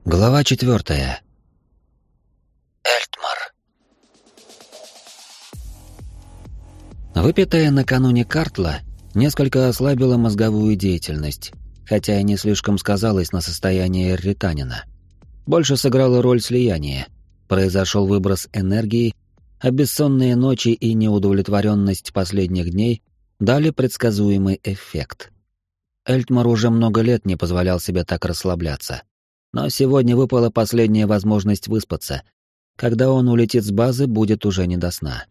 Глава 4. Эльтмар. Выпитая накануне картла несколько ослабила мозговую деятельность, хотя и не слишком сказалась на состоянии эрританина. Больше сыграла роль слияния. Произошел выброс энергии, а бессонные ночи и неудовлетворенность последних дней дали предсказуемый эффект. Эльтмар уже много лет не позволял себе так расслабляться. Но сегодня выпала последняя возможность выспаться. Когда он улетит с базы, будет уже не до сна.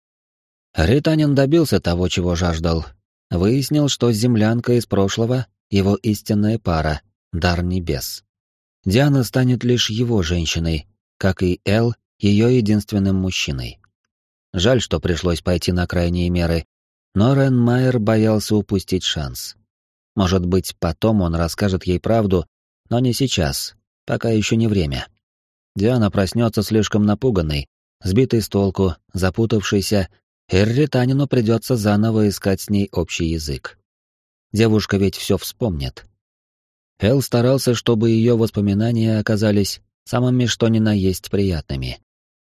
Ританин добился того, чего жаждал. Выяснил, что землянка из прошлого — его истинная пара, дар небес. Диана станет лишь его женщиной, как и Эл, ее единственным мужчиной. Жаль, что пришлось пойти на крайние меры, но Ренмайер боялся упустить шанс. Может быть, потом он расскажет ей правду, но не сейчас, пока еще не время. Диана проснется слишком напуганной, сбитой с толку, запутавшейся, и Ританину придется заново искать с ней общий язык. Девушка ведь все вспомнит. Эл старался, чтобы ее воспоминания оказались самыми что ни на есть приятными.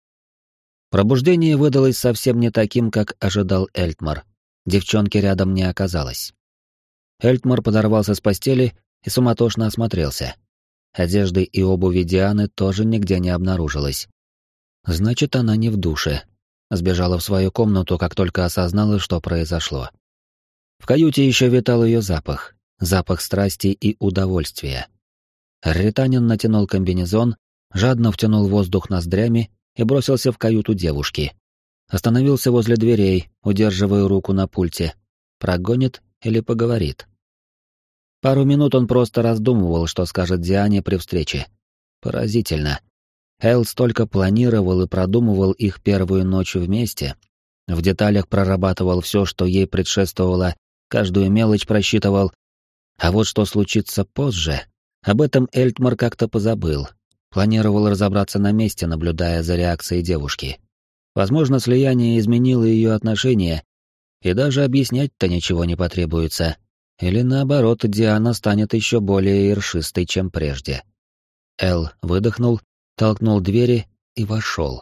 Пробуждение выдалось совсем не таким, как ожидал Эльтмар. Девчонки рядом не оказалось. Эльтмар подорвался с постели и суматошно осмотрелся. Одежды и обуви Дианы тоже нигде не обнаружилось. Значит, она не в душе. Сбежала в свою комнату, как только осознала, что произошло. В каюте еще витал ее запах. Запах страсти и удовольствия. Ританин натянул комбинезон, жадно втянул воздух ноздрями и бросился в каюту девушки. Остановился возле дверей, удерживая руку на пульте. Прогонит или поговорит. Пару минут он просто раздумывал, что скажет Диане при встрече. Поразительно. Эл столько планировал и продумывал их первую ночь вместе. В деталях прорабатывал все, что ей предшествовало, каждую мелочь просчитывал. А вот что случится позже, об этом Эльтмар как-то позабыл. Планировал разобраться на месте, наблюдая за реакцией девушки. Возможно, слияние изменило ее отношение, и даже объяснять-то ничего не потребуется. Или наоборот, Диана станет еще более ершистой, чем прежде. Эл выдохнул, толкнул двери и вошел.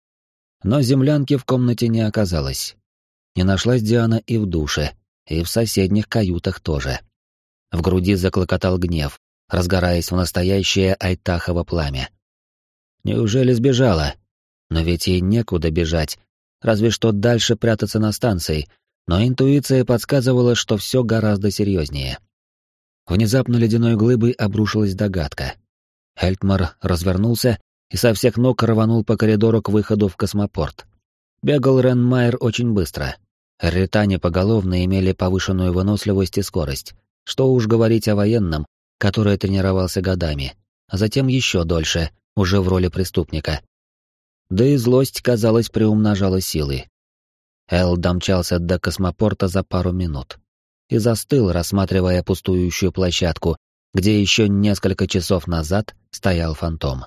Но землянки в комнате не оказалось. Не нашлась Диана и в душе, и в соседних каютах тоже. В груди заклокотал гнев, разгораясь в настоящее айтахово пламя. Неужели сбежала? Но ведь ей некуда бежать, разве что дальше прятаться на станции, но интуиция подсказывала, что все гораздо серьезнее. Внезапно ледяной глыбой обрушилась догадка. Эльтмар развернулся и со всех ног рванул по коридору к выходу в космопорт. Бегал Ренмайер очень быстро. Ритане поголовно имели повышенную выносливость и скорость. Что уж говорить о военном, который тренировался годами, а затем еще дольше, уже в роли преступника. Да и злость, казалось, приумножала силы. Эл домчался до космопорта за пару минут и застыл, рассматривая пустующую площадку, где еще несколько часов назад стоял фантом.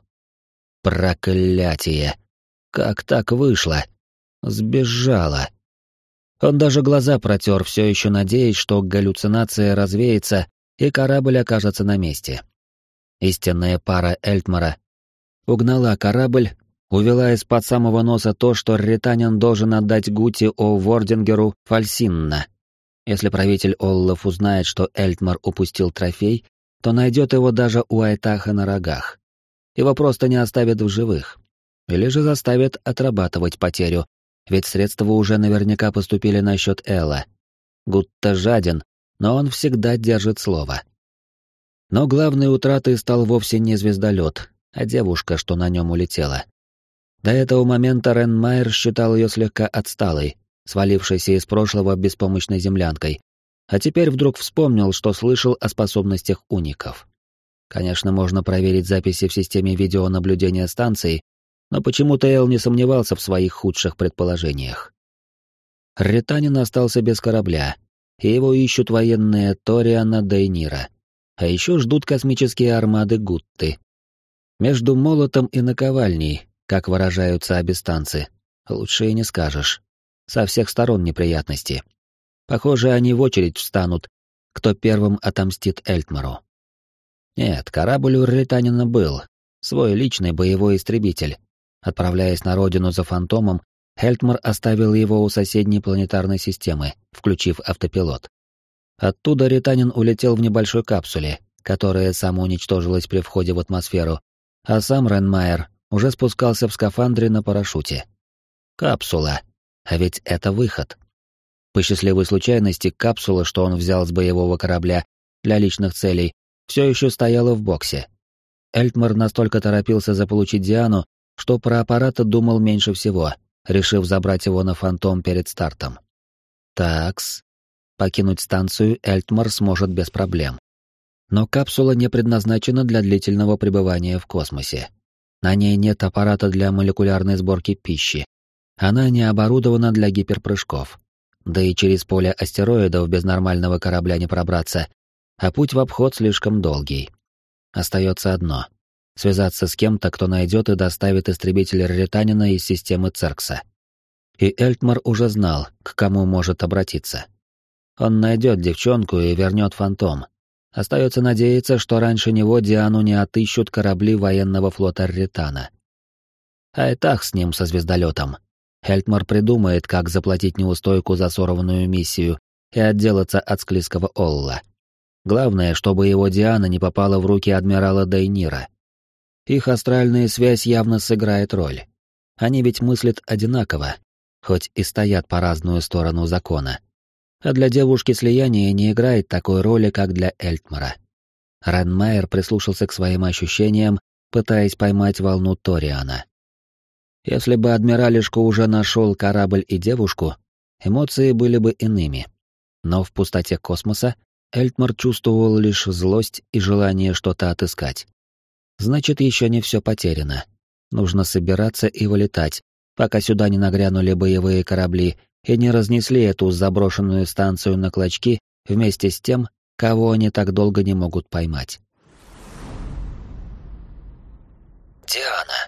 Проклятие! Как так вышло? Сбежала. Он даже глаза протер, все еще надеясь, что галлюцинация развеется и корабль окажется на месте. Истинная пара Эльтмара угнала корабль, увела из-под самого носа то, что Ританин должен отдать Гути о Вордингеру Фальсинна. Если правитель Оллов узнает, что Эльтмар упустил трофей, то найдет его даже у Айтаха на рогах. Его просто не оставят в живых. Или же заставят отрабатывать потерю, ведь средства уже наверняка поступили на счет Элла. Гутта жаден, но он всегда держит слово. Но главной утратой стал вовсе не звездолет, а девушка, что на нем улетела. До этого момента Ренмайер считал ее слегка отсталой, свалившейся из прошлого беспомощной землянкой, а теперь вдруг вспомнил, что слышал о способностях уников. Конечно, можно проверить записи в системе видеонаблюдения станции, но почему-то Эл не сомневался в своих худших предположениях. Ританин остался без корабля, и его ищут военные Ториана Дейнира, а еще ждут космические армады Гутты. Между молотом и наковальней, как выражаются абистанцы, лучше и не скажешь. Со всех сторон неприятности. Похоже, они в очередь встанут, кто первым отомстит Эльтмару. Нет, корабль у Ританина был. свой личный боевой истребитель. Отправляясь на родину за фантомом, Хельтмар оставил его у соседней планетарной системы, включив автопилот. Оттуда Ританин улетел в небольшой капсуле, которая самоуничтожилась при входе в атмосферу, а сам Ренмайер уже спускался в скафандре на парашюте. Капсула. А ведь это выход. По счастливой случайности, капсула, что он взял с боевого корабля для личных целей, все еще стояла в боксе. Эльтмар настолько торопился заполучить Диану, что про аппарат думал меньше всего, решив забрать его на фантом перед стартом. Такс. Покинуть станцию Эльтмар сможет без проблем. Но капсула не предназначена для длительного пребывания в космосе. На ней нет аппарата для молекулярной сборки пищи. Она не оборудована для гиперпрыжков. Да и через поле астероидов без нормального корабля не пробраться, а путь в обход слишком долгий. Остается одно — связаться с кем-то, кто найдет и доставит истребитель Ританина из системы Церкса. И Эльтмар уже знал, к кому может обратиться. Он найдет девчонку и вернет фантом. Остается надеяться, что раньше него Диану не отыщут корабли военного флота Ритана. Айтах с ним, со звездолетом. Эльтмар придумает, как заплатить неустойку за сорванную миссию и отделаться от склизкого Олла. Главное, чтобы его Диана не попала в руки адмирала Дейнира. Их астральная связь явно сыграет роль. Они ведь мыслят одинаково, хоть и стоят по разную сторону закона. А для девушки слияние не играет такой роли, как для Эльтмара. Ренмайер прислушался к своим ощущениям, пытаясь поймать волну Ториана. Если бы адмиралишка уже нашел корабль и девушку, эмоции были бы иными. Но в пустоте космоса Эльтмар чувствовал лишь злость и желание что-то отыскать. Значит, еще не все потеряно. Нужно собираться и вылетать, пока сюда не нагрянули боевые корабли и не разнесли эту заброшенную станцию на клочки вместе с тем, кого они так долго не могут поймать. Диана.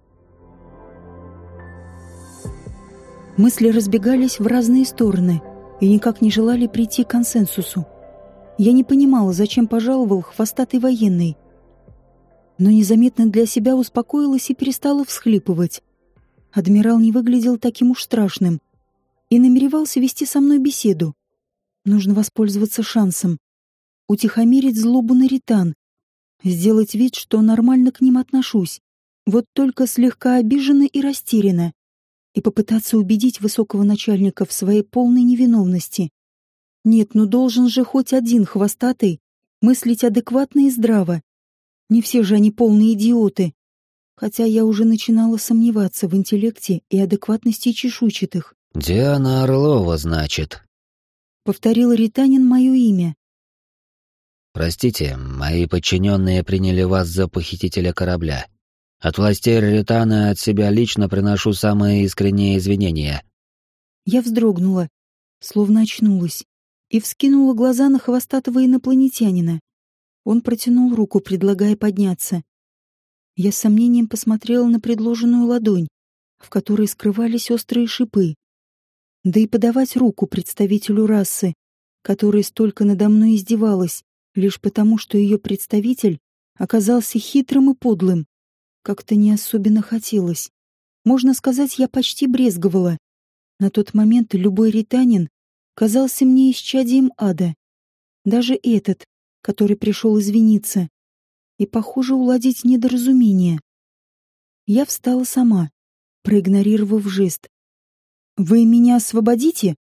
Мысли разбегались в разные стороны и никак не желали прийти к консенсусу. Я не понимала, зачем пожаловал хвостатый военный, но незаметно для себя успокоилась и перестала всхлипывать. Адмирал не выглядел таким уж страшным и намеревался вести со мной беседу. Нужно воспользоваться шансом, утихомирить злобу на Ритан, сделать вид, что нормально к ним отношусь, вот только слегка обижена и растеряна, и попытаться убедить высокого начальника в своей полной невиновности. Нет, ну должен же хоть один хвостатый мыслить адекватно и здраво. Не все же они полные идиоты. Хотя я уже начинала сомневаться в интеллекте и адекватности чешуйчатых. «Диана Орлова, значит?» — повторил Ританин мое имя. «Простите, мои подчиненные приняли вас за похитителя корабля. От властей Ритана от себя лично приношу самые искренние извинения». Я вздрогнула, словно очнулась, и вскинула глаза на хвостатого инопланетянина. Он протянул руку, предлагая подняться. Я с сомнением посмотрела на предложенную ладонь, в которой скрывались острые шипы. Да и подавать руку представителю расы, которая столько надо мной издевалась, лишь потому, что ее представитель оказался хитрым и подлым, как-то не особенно хотелось. Можно сказать, я почти брезговала. На тот момент любой ританин казался мне исчадием ада. Даже этот, который пришел извиниться, и, похоже, уладить недоразумение. Я встала сама, проигнорировав жест. «Вы меня освободите?»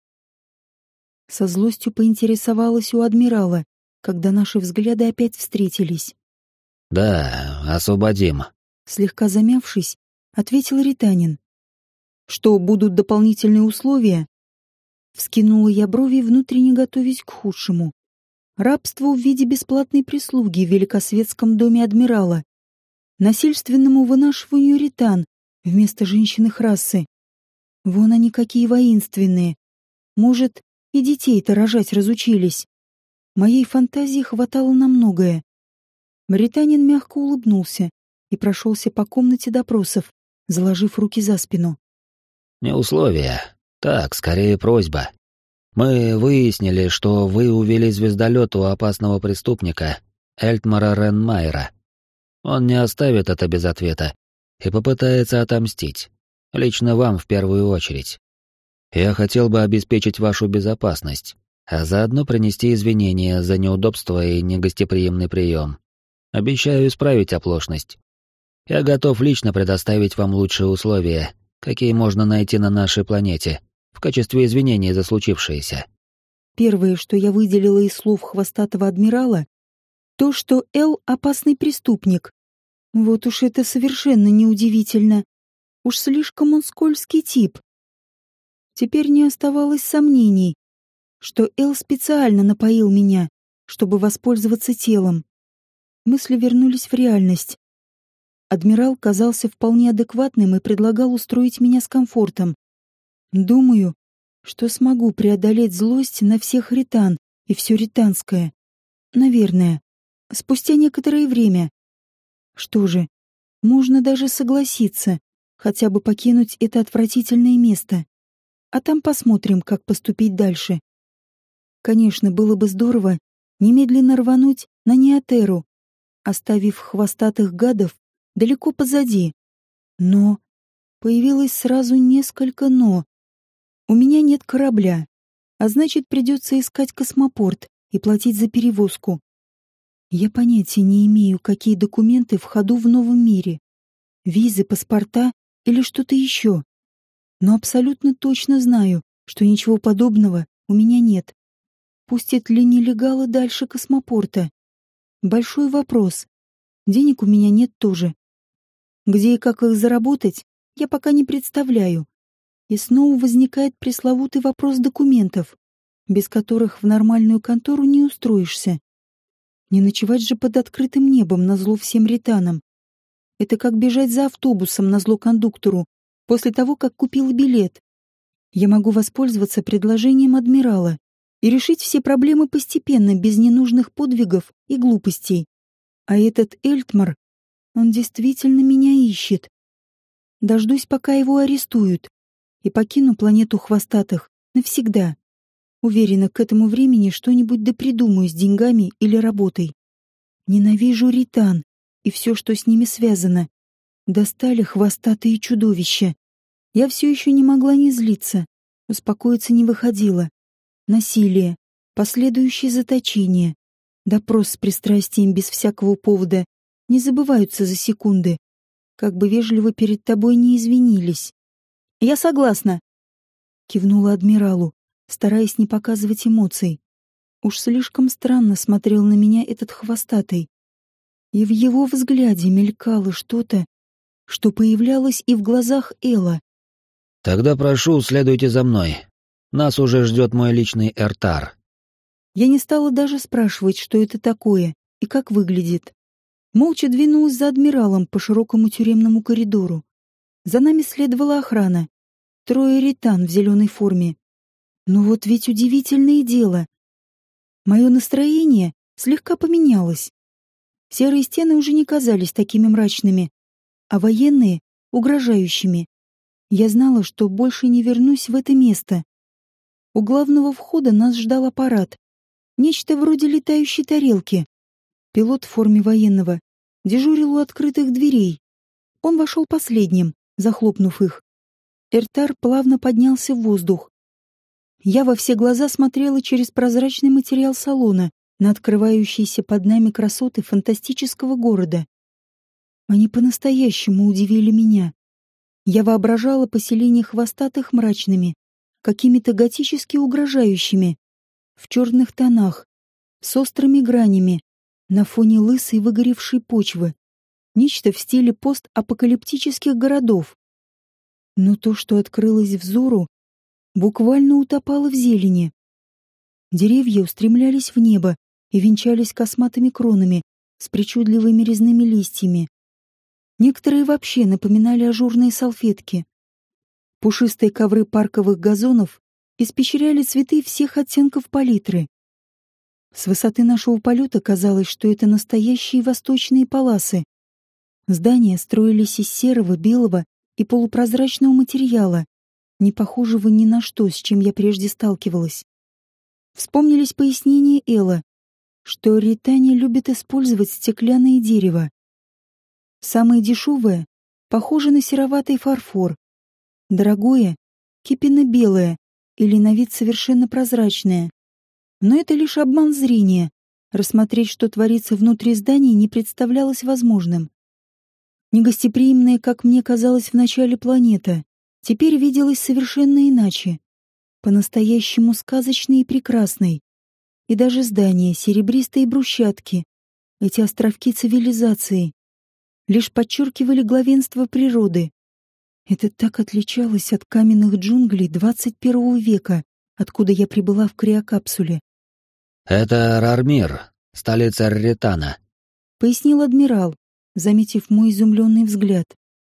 Со злостью поинтересовалась у адмирала, когда наши взгляды опять встретились. «Да, освободим», — слегка замявшись, ответил Ританин. «Что, будут дополнительные условия?» Вскинула я брови, внутренне готовясь к худшему. Рабство в виде бесплатной прислуги в великосветском доме адмирала, насильственному вынашиванию ритан вместо женщин их расы. Вон они какие воинственные. Может, и детей-то рожать разучились. Моей фантазии хватало на многое. Ританин мягко улыбнулся и прошелся по комнате допросов, заложив руки за спину. «Не условия. Так, скорее просьба. Мы выяснили, что вы увели звездолет у опасного преступника Эльтмара Ренмайера. Он не оставит это без ответа и попытается отомстить. Лично вам в первую очередь. Я хотел бы обеспечить вашу безопасность, а заодно принести извинения за неудобство и негостеприимный прием. Обещаю исправить оплошность. Я готов лично предоставить вам лучшие условия, какие можно найти на нашей планете, в качестве извинений за случившееся. Первое, что я выделила из слов хвостатого адмирала, то, что Эл — опасный преступник. Вот уж это совершенно неудивительно. Уж слишком он скользкий тип. Теперь не оставалось сомнений, что Эл специально напоил меня, чтобы воспользоваться телом. Мысли вернулись в реальность. Адмирал казался вполне адекватным и предлагал устроить меня с комфортом. Думаю, что смогу преодолеть злость на всех ритан и все ританское. Наверное, спустя некоторое время. Что же, можно даже согласиться, хотя бы покинуть это отвратительное место. А там посмотрим, как поступить дальше. Конечно, было бы здорово немедленно рвануть на Неотеру, оставив хвостатых гадов далеко позади. Но появилось сразу несколько «но». У меня нет корабля, а значит, придется искать космопорт и платить за перевозку. Я понятия не имею, какие документы в ходу в новом мире. Визы, паспорта или что-то еще. Но абсолютно точно знаю, что ничего подобного у меня нет. Пустят ли нелегалы дальше космопорта? Большой вопрос. Денег у меня нет тоже. Где и как их заработать, я пока не представляю. И снова возникает пресловутый вопрос документов, без которых в нормальную контору не устроишься. Не ночевать же под открытым небом назло всем ританам. Это как бежать за автобусом назло кондуктору после того, как купила билет. Я могу воспользоваться предложением адмирала и решить все проблемы постепенно, без ненужных подвигов и глупостей. А этот Эльтмар, он действительно меня ищет. Дождусь, пока его арестуют, и покину планету хвостатых навсегда. Уверена, к этому времени что-нибудь допридумаю с деньгами или работой. Ненавижу ритан и все, что с ними связано. Достали хвостатые чудовища. Я все еще не могла не злиться. Успокоиться не выходило. Насилие, последующее заточение, допрос с пристрастием без всякого повода не забываются за секунды. Как бы вежливо перед тобой не извинились. «Я согласна», — кивнула адмиралу, стараясь не показывать эмоций. Уж слишком странно смотрел на меня этот хвостатый. И в его взгляде мелькало что-то, что появлялось и в глазах Эла. «Тогда прошу, следуйте за мной. Нас уже ждет мой личный Эртар». Я не стала даже спрашивать, что это такое и как выглядит. Молча двинулась за адмиралом по широкому тюремному коридору. За нами следовала охрана. 3 ритан в зеленой форме. Но вот ведь удивительное дело. Мое настроение слегка поменялось. Серые стены уже не казались такими мрачными, а военные — угрожающими. Я знала, что больше не вернусь в это место. У главного входа нас ждал аппарат. Нечто вроде летающей тарелки. Пилот в форме военного дежурил у открытых дверей. Он вошел последним, захлопнув их. Эртар плавно поднялся в воздух. Я во все глаза смотрела через прозрачный материал салона на открывающиеся под нами красоты фантастического города. Они по-настоящему удивили меня. Я воображала поселения хвостатых мрачными, какими-то готически угрожающими, в черных тонах, с острыми гранями, на фоне лысой выгоревшей почвы. Нечто в стиле постапокалиптических городов. Но то, что открылось взору, буквально утопало в зелени. Деревья устремлялись в небо и венчались косматыми кронами с причудливыми резными листьями. Некоторые вообще напоминали ажурные салфетки. Пушистые ковры парковых газонов испещряли цветы всех оттенков палитры. С высоты нашего полета казалось, что это настоящие восточные паласы. Здания строились из серого, белого и полупрозрачного материала, не похожего ни на что, с чем я прежде сталкивалась. Вспомнились пояснения Элла, что ритане любят использовать стеклянное дерево. Самое дешевое похоже на сероватый фарфор. Дорогое — кипенно-белое или на вид совершенно прозрачное. Но это лишь обман зрения. Рассмотреть, что творится внутри здания, не представлялось возможным. Негостеприимная, как мне казалось вначале, планета теперь виделась совершенно иначе. По-настоящему сказочной и прекрасной. И даже здания, серебристые брусчатки, эти островки цивилизации, лишь подчеркивали главенство природы. Это так отличалось от каменных джунглей 21 века, откуда я прибыла в криокапсуле. «Это Рармир, столица Рретана», — пояснил адмирал, заметив мой изумленный взгляд.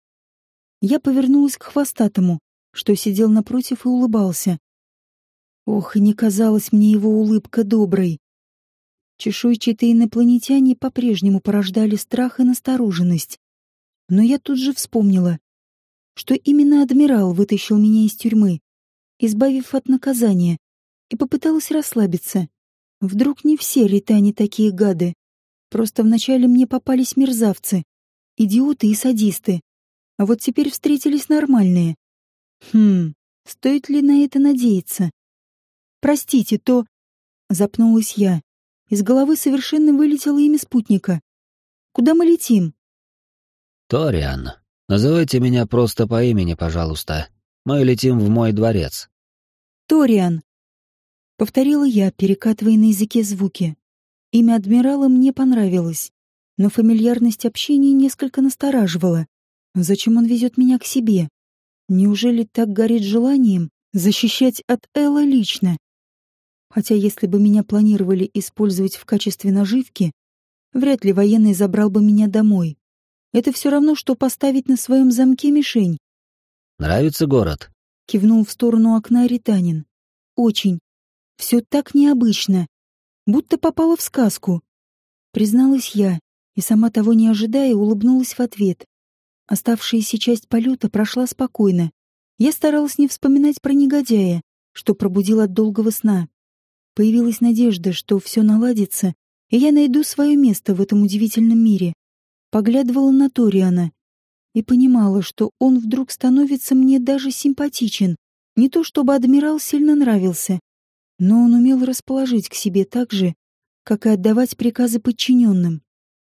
Я повернулась к хвостатому, что сидел напротив и улыбался. Ох, и не казалась мне его улыбка доброй. Чешуйчатые инопланетяне по-прежнему порождали страх и настороженность. Но я тут же вспомнила, что именно адмирал вытащил меня из тюрьмы, избавив от наказания, и попыталась расслабиться. Вдруг не все рретане такие гады. Просто вначале мне попались мерзавцы, идиоты и садисты. А вот теперь встретились нормальные. Стоит ли на это надеяться? «Простите, то...» — запнулась я. Из головы совершенно вылетело имя спутника. «Куда мы летим?» «Ториан, называйте меня просто по имени, пожалуйста. Мы летим в мой дворец». «Ториан», — повторила я, перекатывая на языке звуки. Имя адмирала мне понравилось, но фамильярность общения несколько настораживала. Зачем он везет меня к себе? Неужели так горит желанием защищать от Элла лично? Хотя если бы меня планировали использовать в качестве наживки, вряд ли военный забрал бы меня домой. Это все равно, что поставить на своем замке мишень. «Нравится город?» — кивнул в сторону окна рретанин. «Очень. Все так необычно. Будто попала в сказку». Призналась я, и сама того не ожидая, улыбнулась в ответ. Оставшаяся часть полета прошла спокойно. Я старалась не вспоминать про негодяя, что пробудил от долгого сна. Появилась надежда, что все наладится, и я найду свое место в этом удивительном мире. Поглядывала на Ториана и понимала, что он вдруг становится мне даже симпатичен. Не то чтобы адмирал сильно нравился, но он умел расположить к себе так же, как и отдавать приказы подчиненным.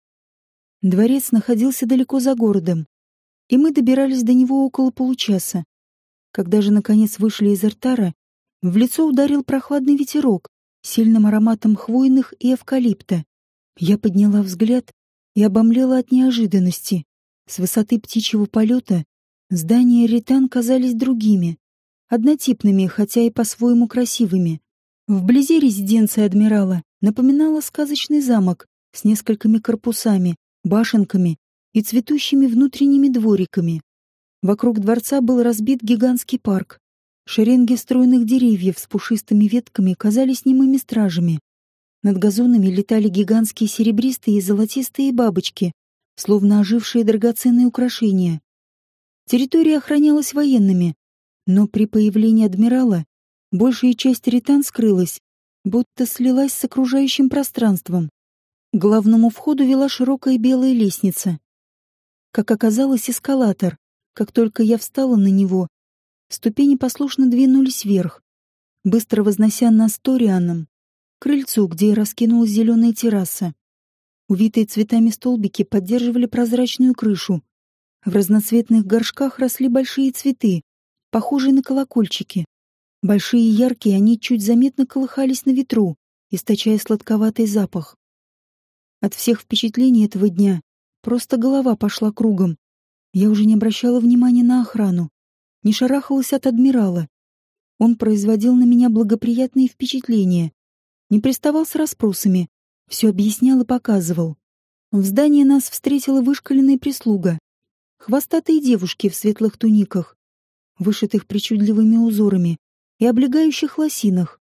Дворец находился далеко за городом, и мы добирались до него около получаса. Когда же, наконец, вышли из Эртара, в лицо ударил прохладный ветерок, сильным ароматом хвойных и эвкалипта. Я подняла взгляд и обомлела от неожиданности. С высоты птичьего полета здания рретан казались другими, однотипными, хотя и по-своему красивыми. Вблизи резиденция адмирала напоминала сказочный замок с несколькими корпусами, башенками и цветущими внутренними двориками. Вокруг дворца был разбит гигантский парк. Шеренги стройных деревьев с пушистыми ветками казались немыми стражами. Над газонами летали гигантские серебристые и золотистые бабочки, словно ожившие драгоценные украшения. Территория охранялась военными, но при появлении адмирала большая часть рретан скрылась, будто слилась с окружающим пространством. К главному входу вела широкая белая лестница. Как оказалось, эскалатор. Как только я встала на него, ступени послушно двинулись вверх, быстро вознося нас Торианом к крыльцу, где раскинулась зеленая терраса. Увитые цветами столбики поддерживали прозрачную крышу. В разноцветных горшках росли большие цветы, похожие на колокольчики. Большие и яркие, они чуть заметно колыхались на ветру, источая сладковатый запах. От всех впечатлений этого дня просто голова пошла кругом. Я уже не обращала внимания на охрану, не шарахалась от адмирала. Он производил на меня благоприятные впечатления, не приставал с расспросами, все объяснял и показывал. В здании нас встретила вышкаленная прислуга, хвостатые девушки в светлых туниках, вышитых причудливыми узорами и облегающих лосинах.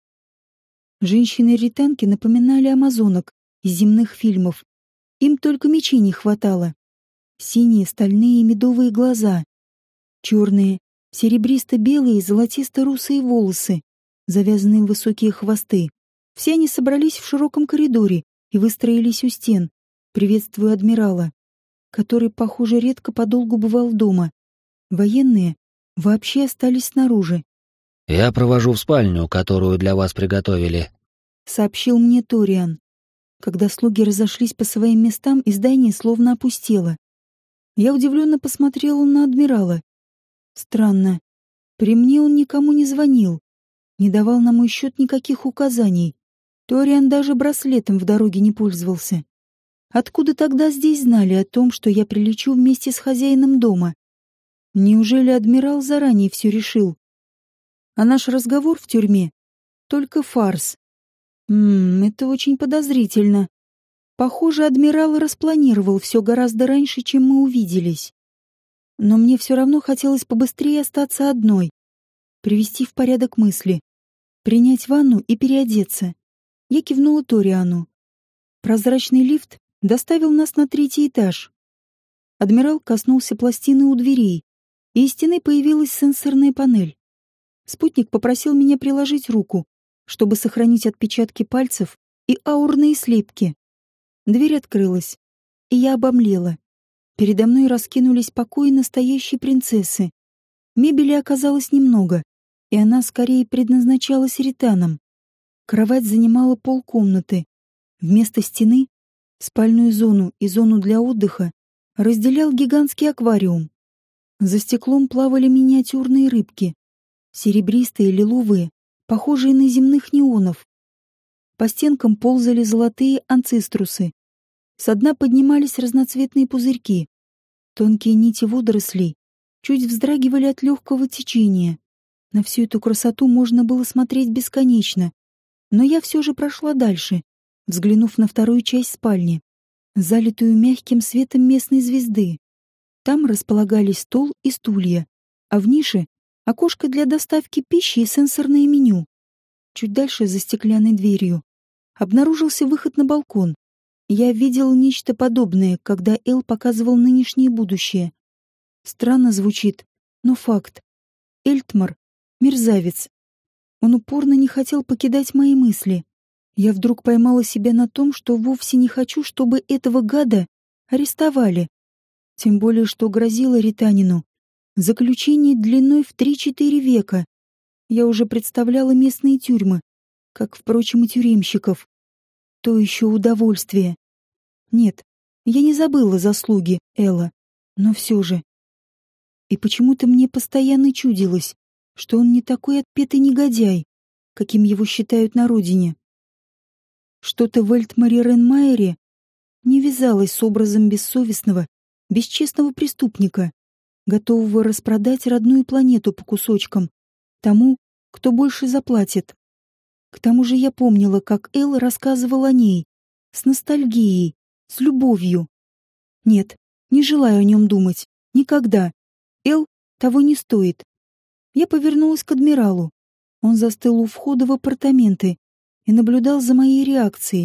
Женщины-рретанки напоминали амазонок из земных фильмов. Им только мечей не хватало. Синие, стальные и медовые глаза, черные, серебристо-белые и золотисто-русые волосы, завязанные в высокие хвосты. Все они собрались в широком коридоре и выстроились у стен, приветствуя адмирала. который, похоже, редко подолгу бывал дома. Военные вообще остались снаружи. «Я провожу в спальню, которую для вас приготовили», — сообщил мне Ториан. Когда слуги разошлись по своим местам, и здание словно опустело. Я удивленно посмотрела на адмирала. Странно. При мне он никому не звонил, не давал на мой счет никаких указаний. Ториан даже браслетом в дороге не пользовался. Откуда тогда здесь знали о том, что я прилечу вместе с хозяином дома? Неужели адмирал заранее все решил? А наш разговор в тюрьме — только фарс. Это очень подозрительно. Похоже, адмирал распланировал все гораздо раньше, чем мы увиделись. Но мне все равно хотелось побыстрее остаться одной, привести в порядок мысли, принять ванну и переодеться. Я кивнула Ториану. Прозрачный лифт доставил нас на 3-й этаж. Адмирал коснулся пластины у дверей, и из стены появилась сенсорная панель. Спутник попросил меня приложить руку, чтобы сохранить отпечатки пальцев и аурные слепки. Дверь открылась, и я обомлела. Передо мной раскинулись покои настоящей принцессы. Мебели оказалось немного, и она скорее предназначалась ританам. Кровать занимала полкомнаты. Вместо стены — спальную зону и зону для отдыха разделял гигантский аквариум. За стеклом плавали миниатюрные рыбки, серебристые, лиловые, похожие на земных неонов. По стенкам ползали золотые анциструсы. Со дна поднимались разноцветные пузырьки. Тонкие нити водорослей чуть вздрагивали от легкого течения. На всю эту красоту можно было смотреть бесконечно. Но я все же прошла дальше, взглянув на вторую часть спальни, залитую мягким светом местной звезды. Там располагались стол и стулья, а в нише — окошко для доставки пищи и сенсорное меню. Чуть дальше, за стеклянной дверью, обнаружился выход на балкон. Я видел нечто подобное, когда Эл показывал нынешнее будущее. Странно звучит, но факт. Эльтмар — мерзавец. Он упорно не хотел покидать мои мысли. Я вдруг поймала себя на том, что вовсе не хочу, чтобы этого гада арестовали. Тем более, что грозило ританину заключение длиной в 3-4 века. Я уже представляла местные тюрьмы, как, впрочем, и тюремщиков. То еще удовольствие. Нет, я не забыла заслуги Элла, но все же. И почему-то мне постоянно чудилось, что он не такой отпетый негодяй, каким его считают на родине. Что-то в Эльтмаре Ренмайере не вязалось с образом бессовестного, бесчестного преступника, готового распродать родную планету по кусочкам тому, кто больше заплатит. К тому же я помнила, как Эл рассказывал о ней, с ностальгией, с любовью. Нет, не желаю о нем думать. Никогда. Эл того не стоит. Я повернулась к адмиралу. Он застыл у входа в апартаменты и наблюдал за моей реакцией.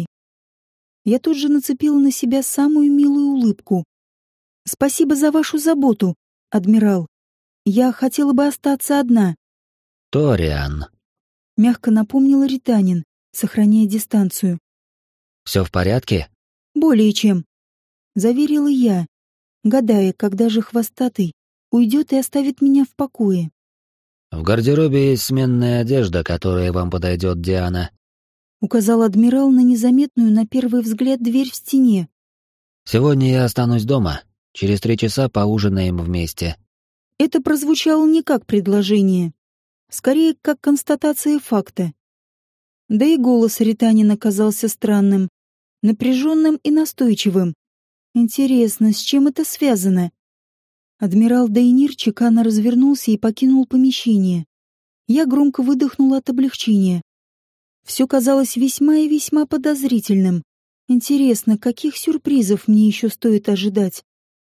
Я тут же нацепила на себя самую милую улыбку. «Спасибо за вашу заботу, адмирал. Я хотела бы остаться одна». «Ториан», — мягко напомнил ританин, сохраняя дистанцию. «Все в порядке?» «Более чем», — заверила я, гадая, когда же хвостатый уйдет и оставит меня в покое. «В гардеробе есть сменная одежда, которая вам подойдет, Диана», — указал адмирал на незаметную на первый взгляд дверь в стене. «Сегодня я останусь дома. Через 3 часа поужинаем вместе». Это прозвучало не как предложение, скорее как констатация факта. Да и голос ританина казался странным, напряженным и настойчивым. Интересно, с чем это связано? Адмирал Дейнир чеканно развернулся и покинул помещение. Я громко выдохнула от облегчения. Все казалось весьма и весьма подозрительным. Интересно, каких сюрпризов мне еще стоит ожидать?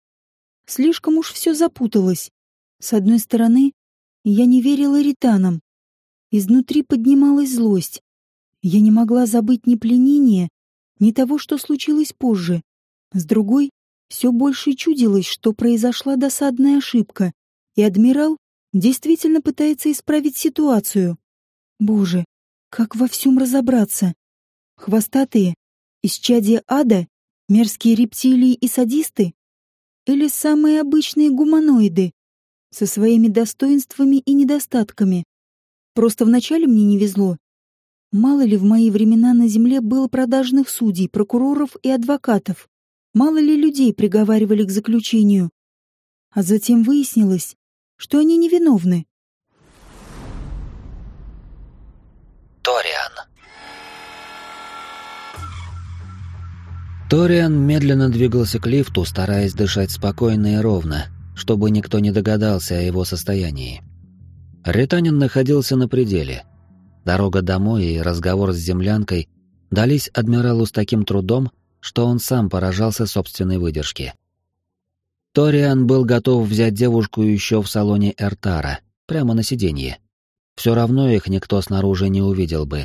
Слишком уж все запуталось. С одной стороны, я не верила ританам. Изнутри поднималась злость. Я не могла забыть ни пленения, ни того, что случилось позже. С другой, все больше чудилось, что произошла досадная ошибка, и адмирал действительно пытается исправить ситуацию. Боже, как во всем разобраться? Хвостатые, исчадия ада, мерзкие рептилии и садисты? или самые обычные гуманоиды, со своими достоинствами и недостатками. Просто вначале мне не везло. Мало ли в мои времена на земле было продажных судей, прокуроров и адвокатов. Мало ли людей приговаривали к заключению. А затем выяснилось, что они невиновны. Ториан. Ториан медленно двигался к лифту, стараясь дышать спокойно и ровно, чтобы никто не догадался о его состоянии. Ританин находился на пределе. Дорога домой и разговор с землянкой дались адмиралу с таким трудом, что он сам поражался собственной выдержке. Ториан был готов взять девушку еще в салоне Эртара, прямо на сиденье. Все равно их никто снаружи не увидел бы.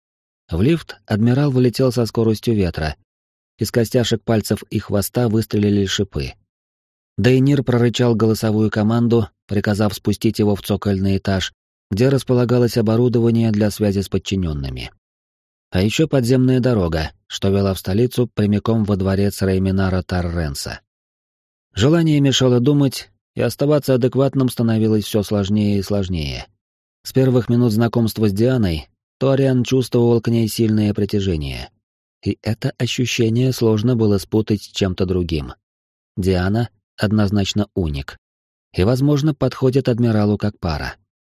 В лифт адмирал вылетел со скоростью ветра. Из костяшек пальцев и хвоста выстрелили шипы. Дейнир прорычал голосовую команду, приказав спустить его в цокольный этаж, где располагалось оборудование для связи с подчиненными. А еще подземная дорога, что вела в столицу прямиком во дворец Рейминара Тарренса. Желание мешало думать, и оставаться адекватным становилось все сложнее и сложнее. С первых минут знакомства с Дианой Ториан чувствовал к ней сильное притяжение. И это ощущение сложно было спутать с чем-то другим. Диана однозначно уник. И, возможно, подходит адмиралу как пара.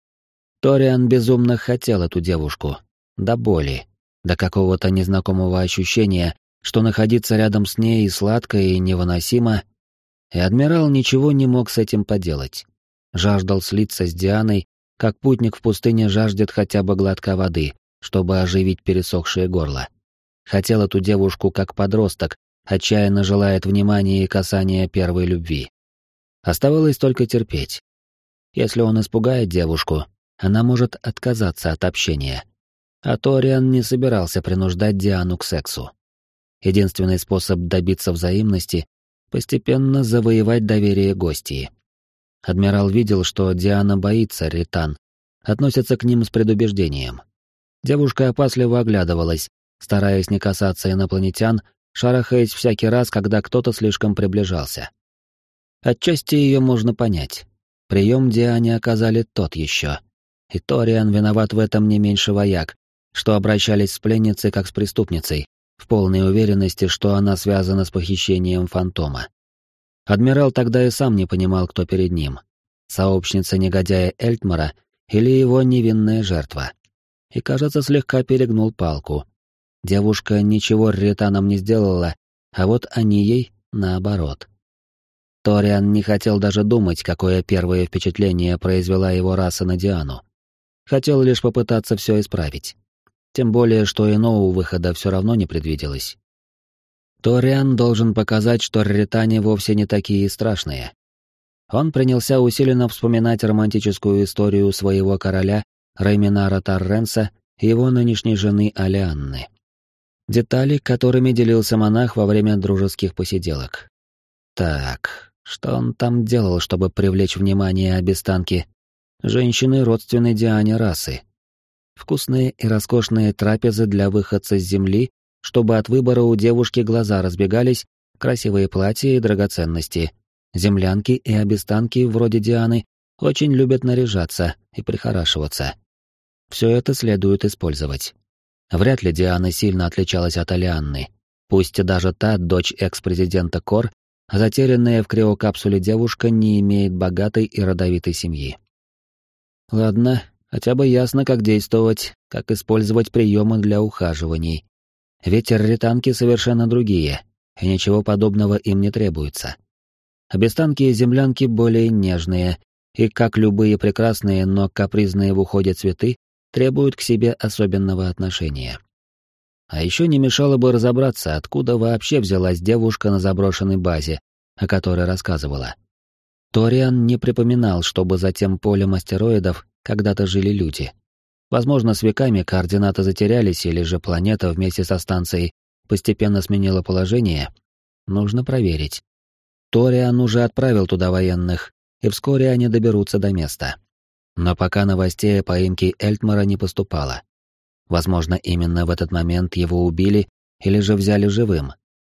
Ториан безумно хотел эту девушку. До боли. До какого-то незнакомого ощущения, что находиться рядом с ней и сладко, и невыносимо. И адмирал ничего не мог с этим поделать. Жаждал слиться с Дианой, как путник в пустыне жаждет хотя бы глотка воды, чтобы оживить пересохшее горло. Хотел эту девушку как подросток, отчаянно желает внимания и касания первой любви. Оставалось только терпеть. Если он испугает девушку, она может отказаться от общения. А Ториан не собирался принуждать Диану к сексу. Единственный способ добиться взаимности — постепенно завоевать доверие гостьи. Адмирал видел, что Диана боится Ритан, относится к ним с предубеждением. Девушка опасливо оглядывалась, стараясь не касаться инопланетян, шарахаясь всякий раз, когда кто-то слишком приближался. Отчасти ее можно понять. Прием Диане оказали тот еще. И Ториан виноват в этом не меньше вояк, что обращались с пленницей как с преступницей, в полной уверенности, что она связана с похищением фантома. Адмирал тогда и сам не понимал, кто перед ним. Сообщница негодяя Эльтмара или его невинная жертва. И, кажется, слегка перегнул палку. Девушка ничего Ританам не сделала, а вот они ей наоборот. Ториан не хотел даже думать, какое первое впечатление произвела его раса на Диану. Хотел лишь попытаться все исправить. Тем более, что иного выхода все равно не предвиделось. Ториан должен показать, что ритане вовсе не такие страшные. Он принялся усиленно вспоминать романтическую историю своего короля Рейминара Тарренса и его нынешней жены Алианны. Детали, которыми делился монах во время дружеских посиделок. Так, что он там делал, чтобы привлечь внимание обестанки? Женщины родственной Диане расы. Вкусные и роскошные трапезы для выходца с земли, чтобы от выбора у девушки глаза разбегались, красивые платья и драгоценности. Землянки и обестанки вроде Дианы очень любят наряжаться и прихорашиваться. Все это следует использовать. Вряд ли Диана сильно отличалась от Алианны. Пусть даже та, дочь экс-президента Кор, а затерянная в криокапсуле девушка не имеет богатой и родовитой семьи. Ладно, хотя бы ясно, как действовать, как использовать приемы для ухаживаний. Ведь ританки совершенно другие, и ничего подобного им не требуется. Обестанки и землянки более нежные, и, как любые прекрасные, но капризные в уходе цветы, требуют к себе особенного отношения. А еще не мешало бы разобраться, откуда вообще взялась девушка на заброшенной базе, о которой рассказывала. Ториан не припоминал, чтобы за тем полем астероидов когда-то жили люди. Возможно, с веками координаты затерялись, или же планета вместе со станцией постепенно сменила положение. Нужно проверить. Ториан уже отправил туда военных, и вскоре они доберутся до места. Но пока новостей о поимке Эльтмара не поступало. Возможно, именно в этот момент его убили или же взяли живым.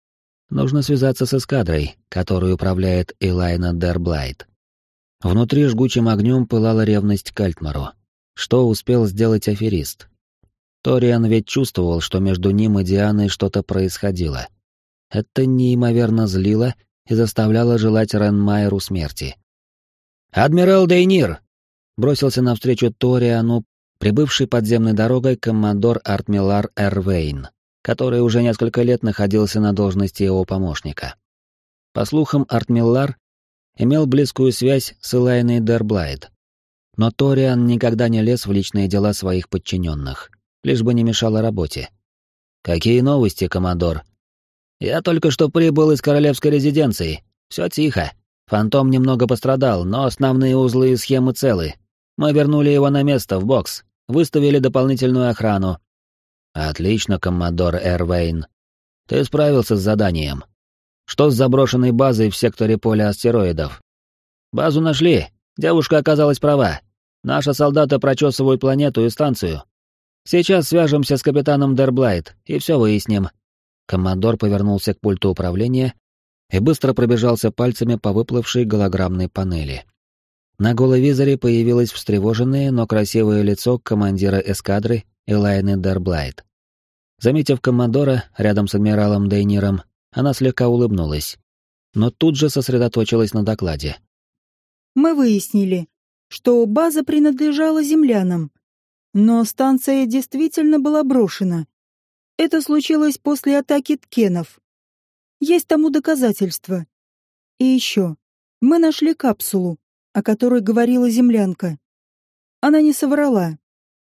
Нужно связаться с эскадрой, которую управляет Элайна Дерблайт. Внутри жгучим огнем пылала ревность к Альтмару. Что успел сделать аферист? Ториан ведь чувствовал, что между ним и Дианой что-то происходило. Это неимоверно злило и заставляло желать Ренмайеру смерти. «Адмирал Дейнир!» — бросился навстречу Ториану, прибывший подземной дорогой коммодор Артмилар Эрвейн, который уже несколько лет находился на должности его помощника. По слухам, Артмилар имел близкую связь с Элайной Дерблайт. Но Ториан никогда не лез в личные дела своих подчиненных, лишь бы не мешало работе. «Какие новости, коммодор?» «Я только что прибыл из королевской резиденции. Все тихо. Фантом немного пострадал, но основные узлы и схемы целы. Мы вернули его на место, в бокс, выставили дополнительную охрану». «Отлично, коммодор Эрвейн. Ты справился с заданием. Что с заброшенной базой в секторе поля астероидов?» «Базу нашли. Девушка оказалась права. Наши солдаты прочесывают планету и станцию. Сейчас свяжемся с капитаном Дерблайт и все выясним». Коммодор повернулся к пульту управления и быстро пробежался пальцами по выплывшей голограммной панели. На головизоре появилось встревоженное, но красивое лицо командира эскадры Элайны Дерблайт. Заметив коммодора рядом с адмиралом Дейниром, она слегка улыбнулась, но тут же сосредоточилась на докладе. Мы выяснили, что база принадлежала землянам, но станция действительно была брошена. Это случилось после атаки ткенов. Есть тому доказательства. И еще, мы нашли капсулу, о которой говорила землянка. Она не соврала.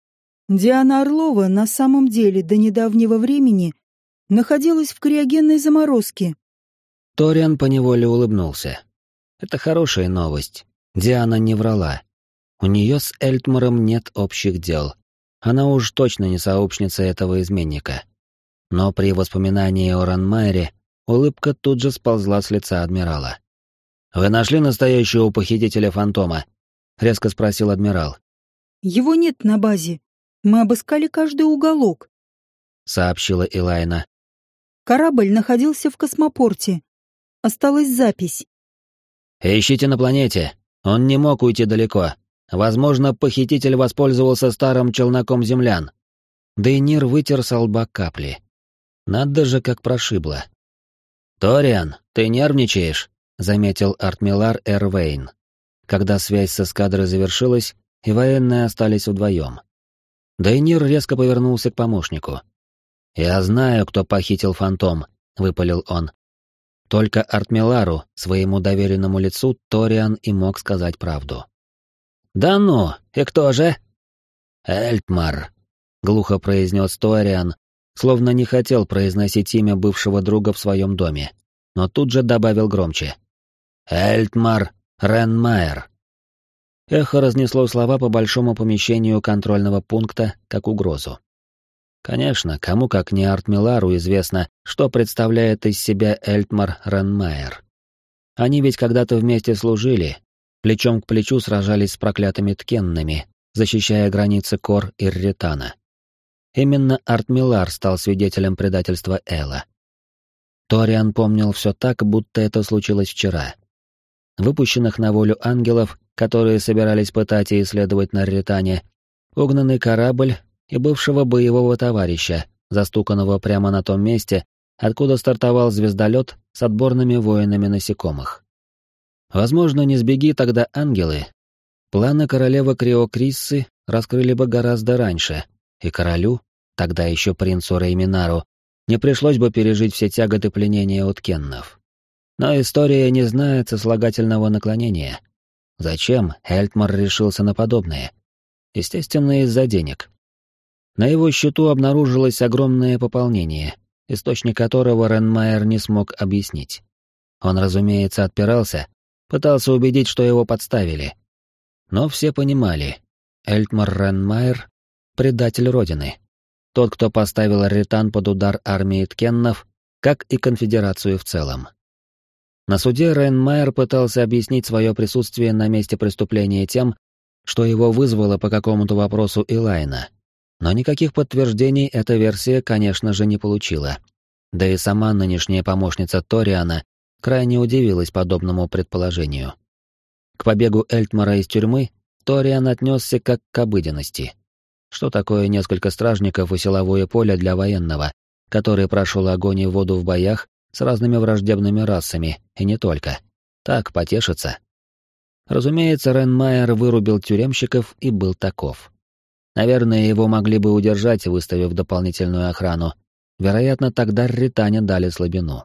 Диана Орлова на самом деле до недавнего времени находилась в криогенной заморозке. Ториан поневоле улыбнулся. Это хорошая новость. Диана не врала. У нее с Эльтмаром нет общих дел. Она уж точно не сообщница этого изменника. Но при воспоминании о Ренмайере улыбка тут же сползла с лица адмирала. «Вы нашли настоящего похитителя фантома?» — резко спросил адмирал. «Его нет на базе. Мы обыскали каждый уголок», — сообщила Элайна. «Корабль находился в космопорте. Осталась запись». «Ищите на планете. Он не мог уйти далеко. Возможно, похититель воспользовался старым челноком землян». Дейнир вытер со лба капли. Надо же, как прошибло. «Ториан, ты нервничаешь», — заметил Артмилар Эрвейн, когда связь с эскадрой завершилась, и военные остались вдвоем. Дейнир резко повернулся к помощнику. «Я знаю, кто похитил фантом», — выпалил он. Только Артмилару, своему доверенному лицу, Ториан и мог сказать правду. «Да ну, и кто же?» «Эльтмар», — глухо произнес Ториан, словно не хотел произносить имя бывшего друга в своем доме, но тут же добавил громче. «Эльтмар Ренмайер». Эхо разнесло слова по большому помещению контрольного пункта как угрозу. Конечно, кому как не Артмилару известно, что представляет из себя Эльтмар Ренмайер. Они ведь когда-то вместе служили, плечом к плечу сражались с проклятыми ткенными, защищая границы Кор и Рретана. Именно Артмилар стал свидетелем предательства Эла. Ториан помнил все так, будто это случилось вчера. Выпущенных на волю ангелов, которые собирались пытать и исследовать на Рретане, угнанный корабль и бывшего боевого товарища, застуканного прямо на том месте, откуда стартовал звездолет с отборными воинами насекомых. Возможно, не сбеги тогда ангелы, планы королевы Криокриссы раскрыли бы гораздо раньше, и королю, тогда еще принцу Рейминару, не пришлось бы пережить все тяготы пленения от кеннов. Но история не знает сослагательного наклонения. Зачем Эльтмар решился на подобное? Естественно, из-за денег. На его счету обнаружилось огромное пополнение, источник которого Ренмайер не смог объяснить. Он, разумеется, отпирался, пытался убедить, что его подставили. Но все понимали, Эльтмар Ренмайер — предатель Родины. Тот, кто поставил Рретан под удар армии ткеннов, как и конфедерацию в целом. На суде Ренмайер пытался объяснить свое присутствие на месте преступления тем, что его вызвало по какому-то вопросу Элайна. Но никаких подтверждений эта версия, конечно же, не получила. Да и сама нынешняя помощница Ториана крайне удивилась подобному предположению. К побегу Эльтмара из тюрьмы Ториан отнесся как к обыденности. Что такое несколько стражников и силовое поле для военного, который прошел огонь и воду в боях с разными враждебными расами, и не только. Так, потешиться. Разумеется, Ренмайер вырубил тюремщиков и был таков. Наверное, его могли бы удержать, выставив дополнительную охрану. Вероятно, тогда ритане дали слабину.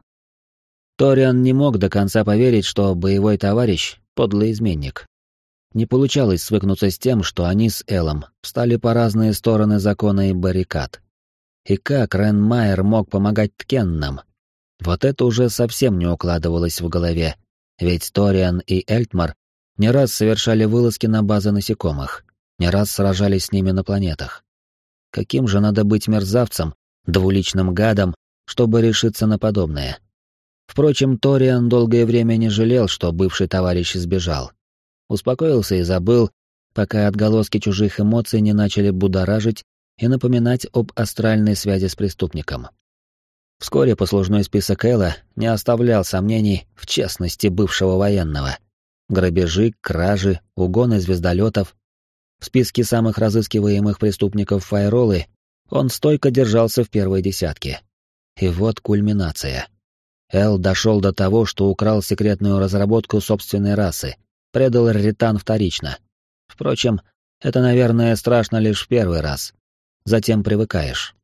Ториан не мог до конца поверить, что боевой товарищ — подлый изменник. Не получалось свыкнуться с тем, что они с Элом встали по разные стороны закона и баррикад. И как Ренмайер мог помогать Ткеннам? Вот это уже совсем не укладывалось в голове, ведь Ториан и Эльтмар не раз совершали вылазки на базы насекомых, не раз сражались с ними на планетах. Каким же надо быть мерзавцем, двуличным гадом, чтобы решиться на подобное? Впрочем, Ториан долгое время не жалел, что бывший товарищ сбежал. Успокоился и забыл, пока отголоски чужих эмоций не начали будоражить и напоминать об астральной связи с преступником. Вскоре послужной список Элла не оставлял сомнений в честности бывшего военного. Грабежи, кражи, угоны звездолетов. В списке самых разыскиваемых преступников Файролы он стойко держался в первой десятке. И вот кульминация. Эл дошел до того, что украл секретную разработку собственной расы, предал Ритан вторично. Впрочем, это, наверное, страшно лишь в первый раз. Затем привыкаешь.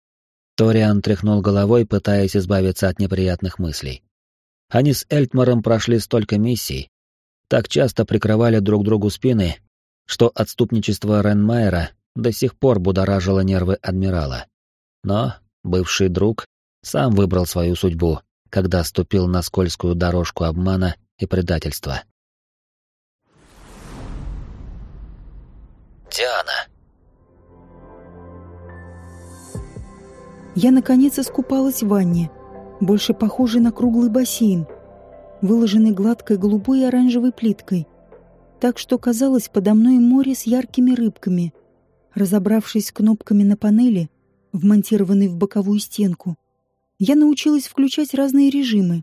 Ториан тряхнул головой, пытаясь избавиться от неприятных мыслей. Они с Эльтмаром прошли столько миссий, так часто прикрывали друг другу спины, что отступничество Ренмайера до сих пор будоражило нервы адмирала. Но бывший друг сам выбрал свою судьбу, когда ступил на скользкую дорожку обмана и предательства. Диана. Я, наконец, искупалась в ванне, больше похожей на круглый бассейн, выложенный гладкой голубой и оранжевой плиткой, так что казалось подо мной море с яркими рыбками. Разобравшись с кнопками на панели, вмонтированной в боковую стенку, я научилась включать разные режимы.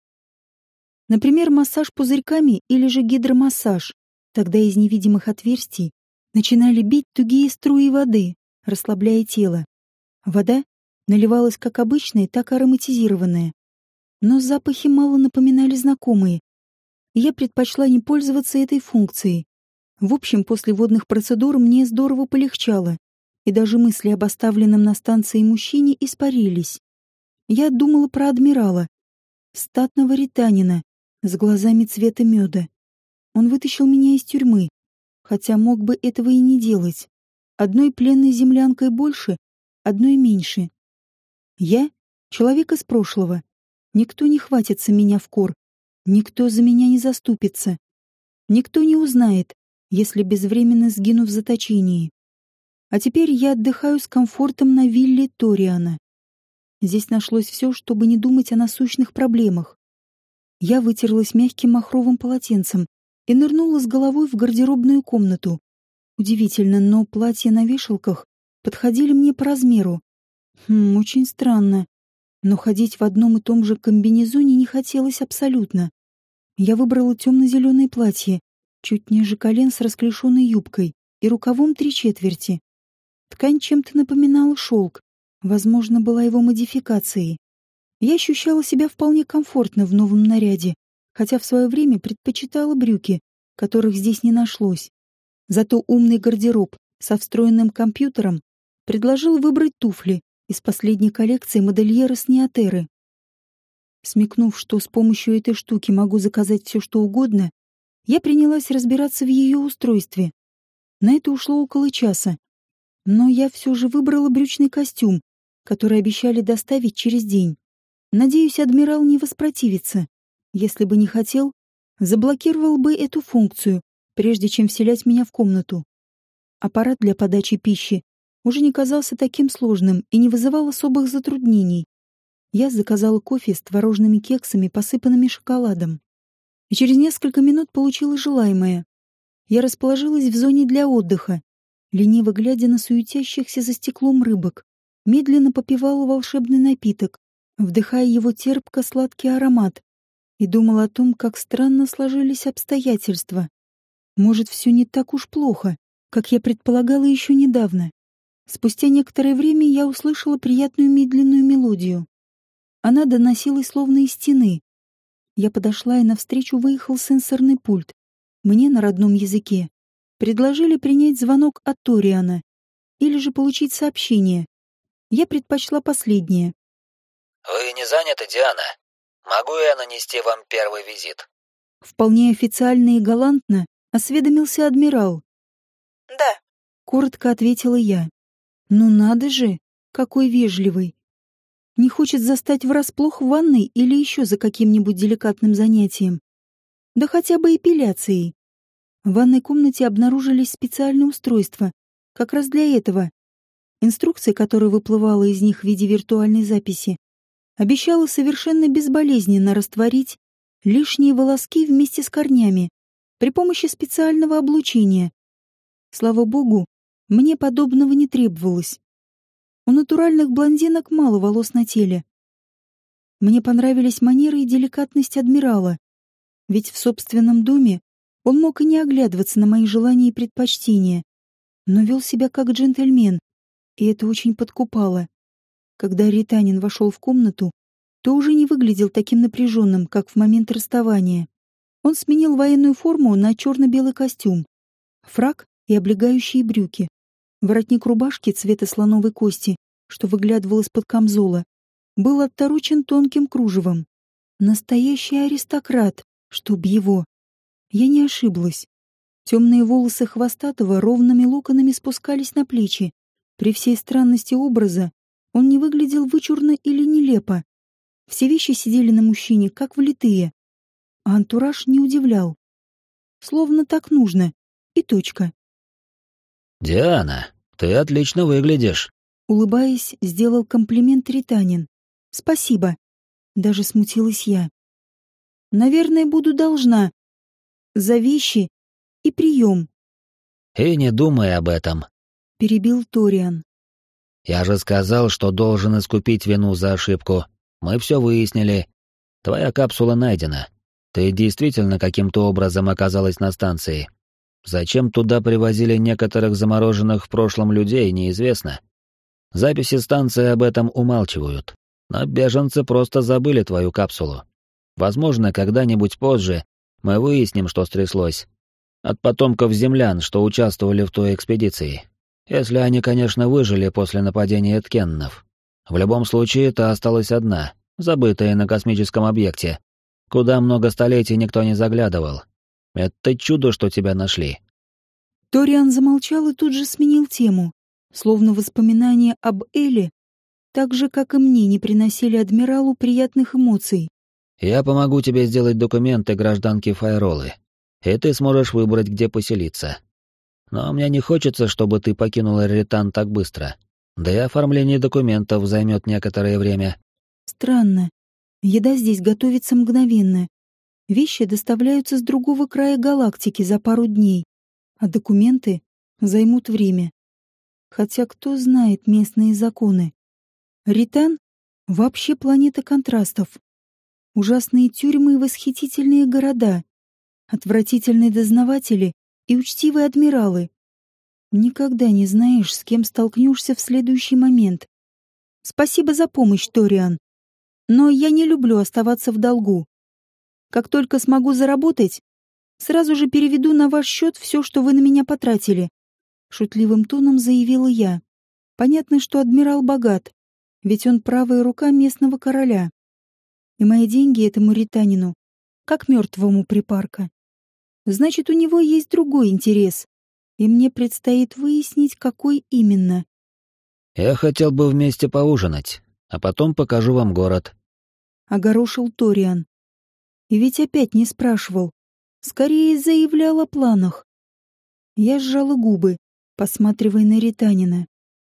Например, массаж пузырьками или же гидромассаж. Тогда из невидимых отверстий начинали бить тугие струи воды, расслабляя тело. Вода наливалась как обычная, так и ароматизированная. Но запахи мало напоминали знакомые. Я предпочла не пользоваться этой функцией. В общем, после водных процедур мне здорово полегчало, и даже мысли об оставленном на станции мужчине испарились. Я думала про адмирала, статного ританина, с глазами цвета меда. Он вытащил меня из тюрьмы, хотя мог бы этого и не делать. Одной пленной землянкой больше, одной меньше. Я — человек из прошлого. Никто не хватится меня в кор, никто за меня не заступится. Никто не узнает, если безвременно сгину в заточении. А теперь я отдыхаю с комфортом на вилле Ториана. Здесь нашлось все, чтобы не думать о насущных проблемах. Я вытерлась мягким махровым полотенцем и нырнула с головой в гардеробную комнату. Удивительно, но платья на вешалках подходили мне по размеру. Очень странно. Но ходить в одном и том же комбинезоне не хотелось абсолютно. Я выбрала темно-зеленое платье, чуть ниже колен с расклешенной юбкой и рукавом 3/4. Ткань чем-то напоминала шелк, возможно, была его модификацией. Я ощущала себя вполне комфортно в новом наряде, хотя в свое время предпочитала брюки, которых здесь не нашлось. Зато умный гардероб со встроенным компьютером предложил выбрать туфли из последней коллекции модельера с Неотеры. Смекнув, что с помощью этой штуки могу заказать все, что угодно, я принялась разбираться в ее устройстве. На это ушло около часа. Но я все же выбрала брючный костюм, который обещали доставить через день. Надеюсь, адмирал не воспротивится. Если бы не хотел, заблокировал бы эту функцию, прежде чем вселять меня в комнату. Аппарат для подачи пищи уже не казался таким сложным и не вызывал особых затруднений. Я заказала кофе с творожными кексами, посыпанными шоколадом. И через несколько минут получила желаемое. Я расположилась в зоне для отдыха, лениво глядя на суетящихся за стеклом рыбок, медленно попивала волшебный напиток вдыхая его терпко-сладкий аромат, и думал о том, как странно сложились обстоятельства. Может, все не так уж плохо, как я предполагала еще недавно. Спустя некоторое время я услышала приятную медленную мелодию. Она доносилась словно из стены. Я подошла, и навстречу выехал сенсорный пульт. Мне на родном языке предложили принять звонок от Ториана или же получить сообщение. Я предпочла последнее. «Вы не заняты, Диана? Могу я нанести вам первый визит?» Вполне официально и галантно осведомился адмирал. «Да», — коротко ответила я. «Ну надо же, какой вежливый. Не хочет застать врасплох в ванной или еще за каким-нибудь деликатным занятием. Да хотя бы эпиляцией». В ванной комнате обнаружились специальные устройства, как раз для этого. Инструкция, которая выплывала из них в виде виртуальной записи, обещала совершенно безболезненно растворить лишние волоски вместе с корнями при помощи специального облучения. Слава богу, мне подобного не требовалось. У натуральных блондинок мало волос на теле. Мне понравились манеры и деликатность адмирала, ведь в собственном доме он мог и не оглядываться на мои желания и предпочтения, но вел себя как джентльмен, и это очень подкупало. Когда Ританин вошел в комнату, то уже не выглядел таким напряженным, как в момент расставания. Он сменил военную форму на черно-белый костюм, фрак и облегающие брюки. Воротник рубашки цвета слоновой кости, что выглядывал из-под камзола, был отторочен тонким кружевом. Настоящий аристократ, чтоб его. Я не ошиблась. Темные волосы хвостатого ровными локонами спускались на плечи. При всей странности образа он не выглядел вычурно или нелепо. Все вещи сидели на мужчине, как влитые. А антураж не удивлял. Словно так нужно. И точка. «Диана, ты отлично выглядишь», — Улыбаясь, сделал комплимент Ританин. «Спасибо». Даже смутилась я. «Наверное, буду должна. За вещи и прием», «И не думай об этом. — перебил Ториан. Я же сказал, что должен искупить вину за ошибку. Мы все выяснили. Твоя капсула найдена. Ты действительно каким-то образом оказалась на станции. Зачем туда привозили некоторых замороженных в прошлом людей, неизвестно. Записи станции об этом умалчивают. Но беженцы просто забыли твою капсулу. Возможно, когда-нибудь позже мы выясним, что стряслось. От потомков землян, что участвовали в той экспедиции. Если они, конечно, выжили после нападения ткеннов. В любом случае, ты осталась одна, забытая на космическом объекте, куда много столетий никто не заглядывал. Это чудо, что тебя нашли». Ториан замолчал и тут же сменил тему, словно воспоминания об Эле, так же, как и мне, не приносили адмиралу приятных эмоций. «Я помогу тебе сделать документы гражданки Файролы, и ты сможешь выбрать, где поселиться. Но мне не хочется, чтобы ты покинула Ритан так быстро. Да и оформление документов займет некоторое время». Странно. Еда здесь готовится мгновенно. Вещи доставляются с другого края галактики за пару дней, а документы займут время. Хотя кто знает местные законы? Ритан — вообще планета контрастов. Ужасные тюрьмы и восхитительные города, отвратительные дознаватели и учтивые адмиралы. Никогда не знаешь, с кем столкнешься в следующий момент. Спасибо за помощь, Ториан. Но я не люблю оставаться в долгу. Как только смогу заработать, сразу же переведу на ваш счет все, что вы на меня потратили. Шутливым тоном заявила я. Понятно, что адмирал богат, ведь он правая рука местного короля. И мои деньги этому ританину, как мертвому припарка. Значит, у него есть другой интерес, и мне предстоит выяснить, какой именно. «Я хотел бы вместе поужинать, а потом покажу вам город», — огорошил Ториан. И ведь опять не спрашивал, скорее заявлял о планах. Я сжала губы, посматривая на ританина.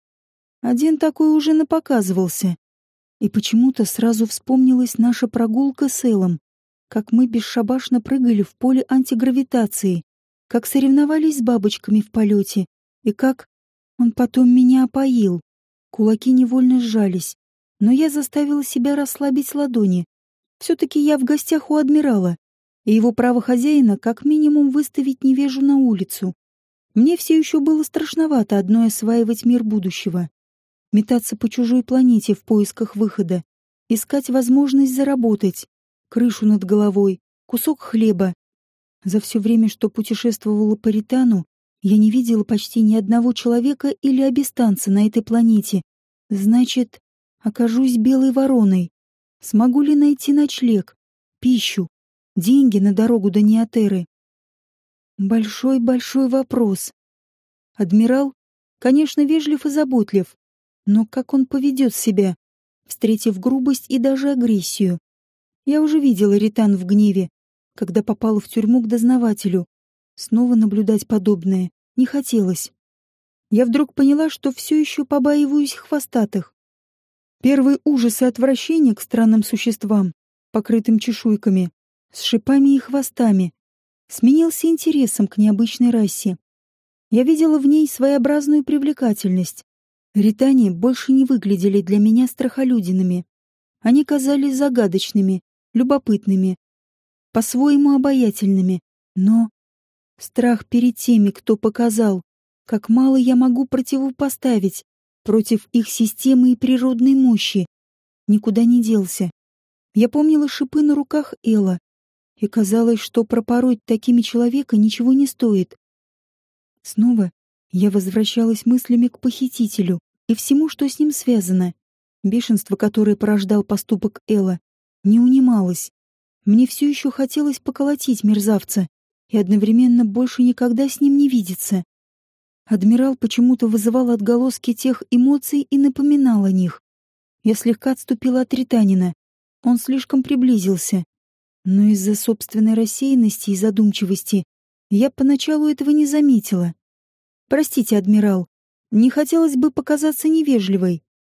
Один такой уже напоказывался. И почему-то сразу вспомнилась наша прогулка с Элом, как мы бесшабашно прыгали в поле антигравитации, как соревновались с бабочками в полете, и как он потом меня опоил. Кулаки невольно сжались, но я заставила себя расслабить ладони. Все-таки я в гостях у адмирала, и его право хозяина как минимум выставить невежу на улицу. Мне все еще было страшновато одной осваивать мир будущего. Метаться по чужой планете в поисках выхода, искать возможность заработать, крышу над головой, кусок хлеба. За все время, что путешествовала по Ритану, я не видела почти ни одного человека или абистанца на этой планете. Значит, окажусь белой вороной. Смогу ли найти ночлег, пищу, деньги на дорогу до Неотеры? Большой-большой вопрос. Адмирал, конечно, вежлив и заботлив, но как он поведет себя, встретив грубость и даже агрессию? Я уже видела Ритан в гневе, когда попала в тюрьму к дознавателю. Снова наблюдать подобное не хотелось. Я вдруг поняла, что все еще побаиваюсь хвостатых. Первый ужас и отвращение к странным существам, покрытым чешуйками, с шипами и хвостами, сменился интересом к необычной расе. Я видела в ней своеобразную привлекательность. Ритане больше не выглядели для меня страхолюдинами. Они казались загадочными, любопытными, по-своему обаятельными, но страх перед теми, кто показал, как мало я могу противопоставить против их системы и природной мощи, никуда не делся. Я помнила шипы на руках Элла, и казалось, что пропороть такими человека ничего не стоит. Снова я возвращалась мыслями к похитителю и всему, что с ним связано. Бешенство, которое порождал поступок Элла, не унималось. Мне все еще хотелось поколотить мерзавца и одновременно больше никогда с ним не видеться. Адмирал почему-то вызывал отголоски тех эмоций и напоминал о них. Я слегка отступила от Ританина. Он слишком приблизился. Но из-за собственной рассеянности и задумчивости я поначалу этого не заметила. «Простите, адмирал, не хотелось бы показаться невежливой.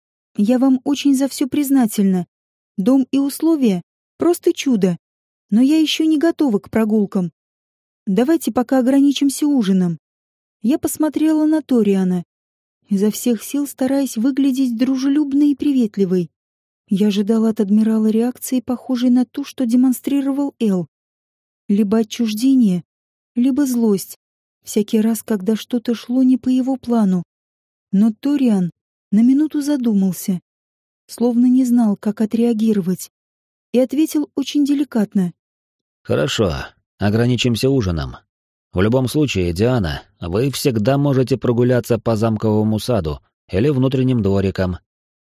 Я вам очень за все признательна. Дом и условия — просто чудо. Но я еще не готова к прогулкам. Давайте пока ограничимся ужином». Я посмотрела на Ториана, изо всех сил стараясь выглядеть дружелюбной и приветливой. Я ожидала от адмирала реакции, похожей на ту, что демонстрировал Эл. Либо отчуждение, либо злость, всякий раз, когда что-то шло не по его плану. Но Ториан на минуту задумался, словно не знал, как отреагировать, и ответил очень деликатно. «Хорошо, ограничимся ужином. В любом случае, Диана, вы всегда можете прогуляться по замковому саду или внутренним дворикам».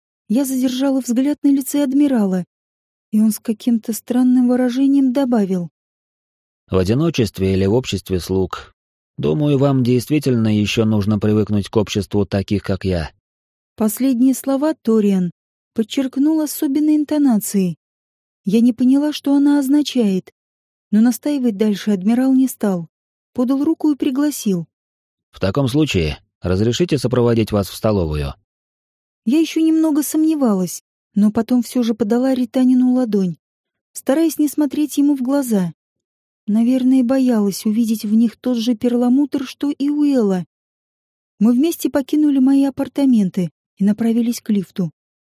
Я задержала взгляд на лице адмирала, и он с каким-то странным выражением добавил. «В одиночестве или в обществе слуг. Думаю, вам действительно еще нужно привыкнуть к обществу таких, как я». Последние слова Ториан подчеркнул особенной интонацией. Я не поняла, что она означает, но настаивать дальше адмирал не стал. Подал руку и пригласил. «В таком случае, разрешите сопроводить вас в столовую?» Я еще немного сомневалась, но потом все же подала Ританину ладонь, стараясь не смотреть ему в глаза. Наверное, боялась увидеть в них тот же перламутр, что и у Элла. Мы вместе покинули мои апартаменты и направились к лифту.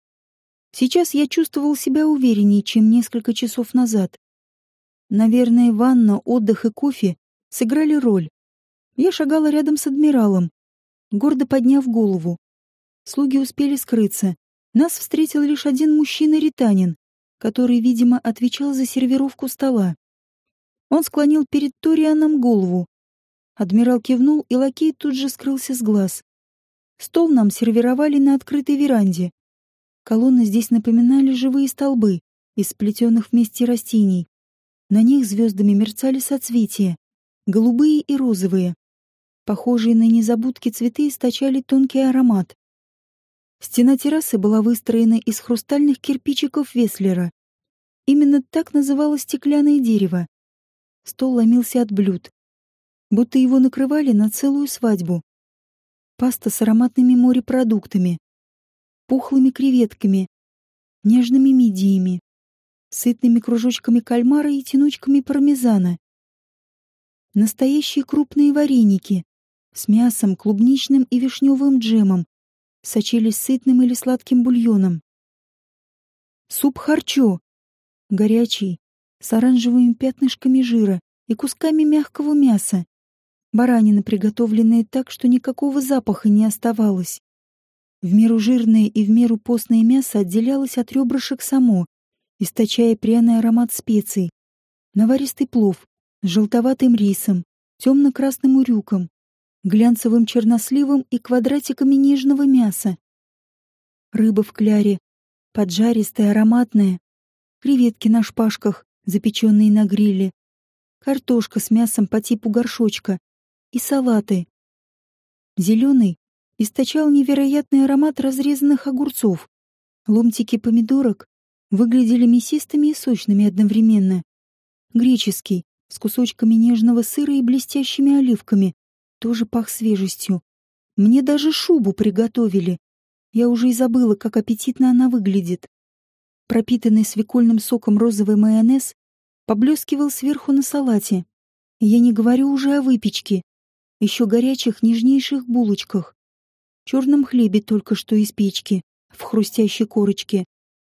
Сейчас я чувствовал себя увереннее, чем несколько часов назад. Наверное, ванна, отдых и кофе сыграли роль. Я шагала рядом с адмиралом, гордо подняв голову. Слуги успели скрыться. Нас встретил лишь один мужчина-ританин, который, видимо, отвечал за сервировку стола. Он склонил перед Торианом голову. Адмирал кивнул, и лакей тут же скрылся с глаз. Стол нам сервировали на открытой веранде. Колонны здесь напоминали живые столбы из сплетенных вместе растений. На них звездами мерцали соцветия, голубые и розовые. Похожие на незабудки цветы источали тонкий аромат. Стена террасы была выстроена из хрустальных кирпичиков Веслера. Именно так называлось стеклянное дерево. Стол ломился от блюд, будто его накрывали на целую свадьбу. Паста с ароматными морепродуктами, пухлыми креветками, нежными мидиями, сытными кружочками кальмара и тянучками пармезана. Настоящие крупные вареники с мясом, клубничным и вишневым джемом сочились сытным или сладким бульоном. Суп харчо. Горячий, с оранжевыми пятнышками жира и кусками мягкого мяса. Баранина, приготовленная так, что никакого запаха не оставалось. В меру жирное и в меру постное мясо отделялось от ребрышек само, источая пряный аромат специй. Наваристый плов с желтоватым рисом, темно-красным урюком, глянцевым черносливом и квадратиками нежного мяса. Рыба в кляре, поджаристая, ароматная, креветки на шпажках, запеченные на гриле, картошка с мясом по типу горшочка и салаты. Зеленый источал невероятный аромат разрезанных огурцов. Ломтики помидорок выглядели мясистыми и сочными одновременно. Греческий, с кусочками нежного сыра и блестящими оливками, тоже пах свежестью. Мне даже шубу приготовили. Я уже и забыла, как аппетитно она выглядит. Пропитанный свекольным соком розовый майонез поблескивал сверху на салате. Я не говорю уже о выпечке, еще горячих нежнейших булочках, черном хлебе только что из печки, в хрустящей корочке.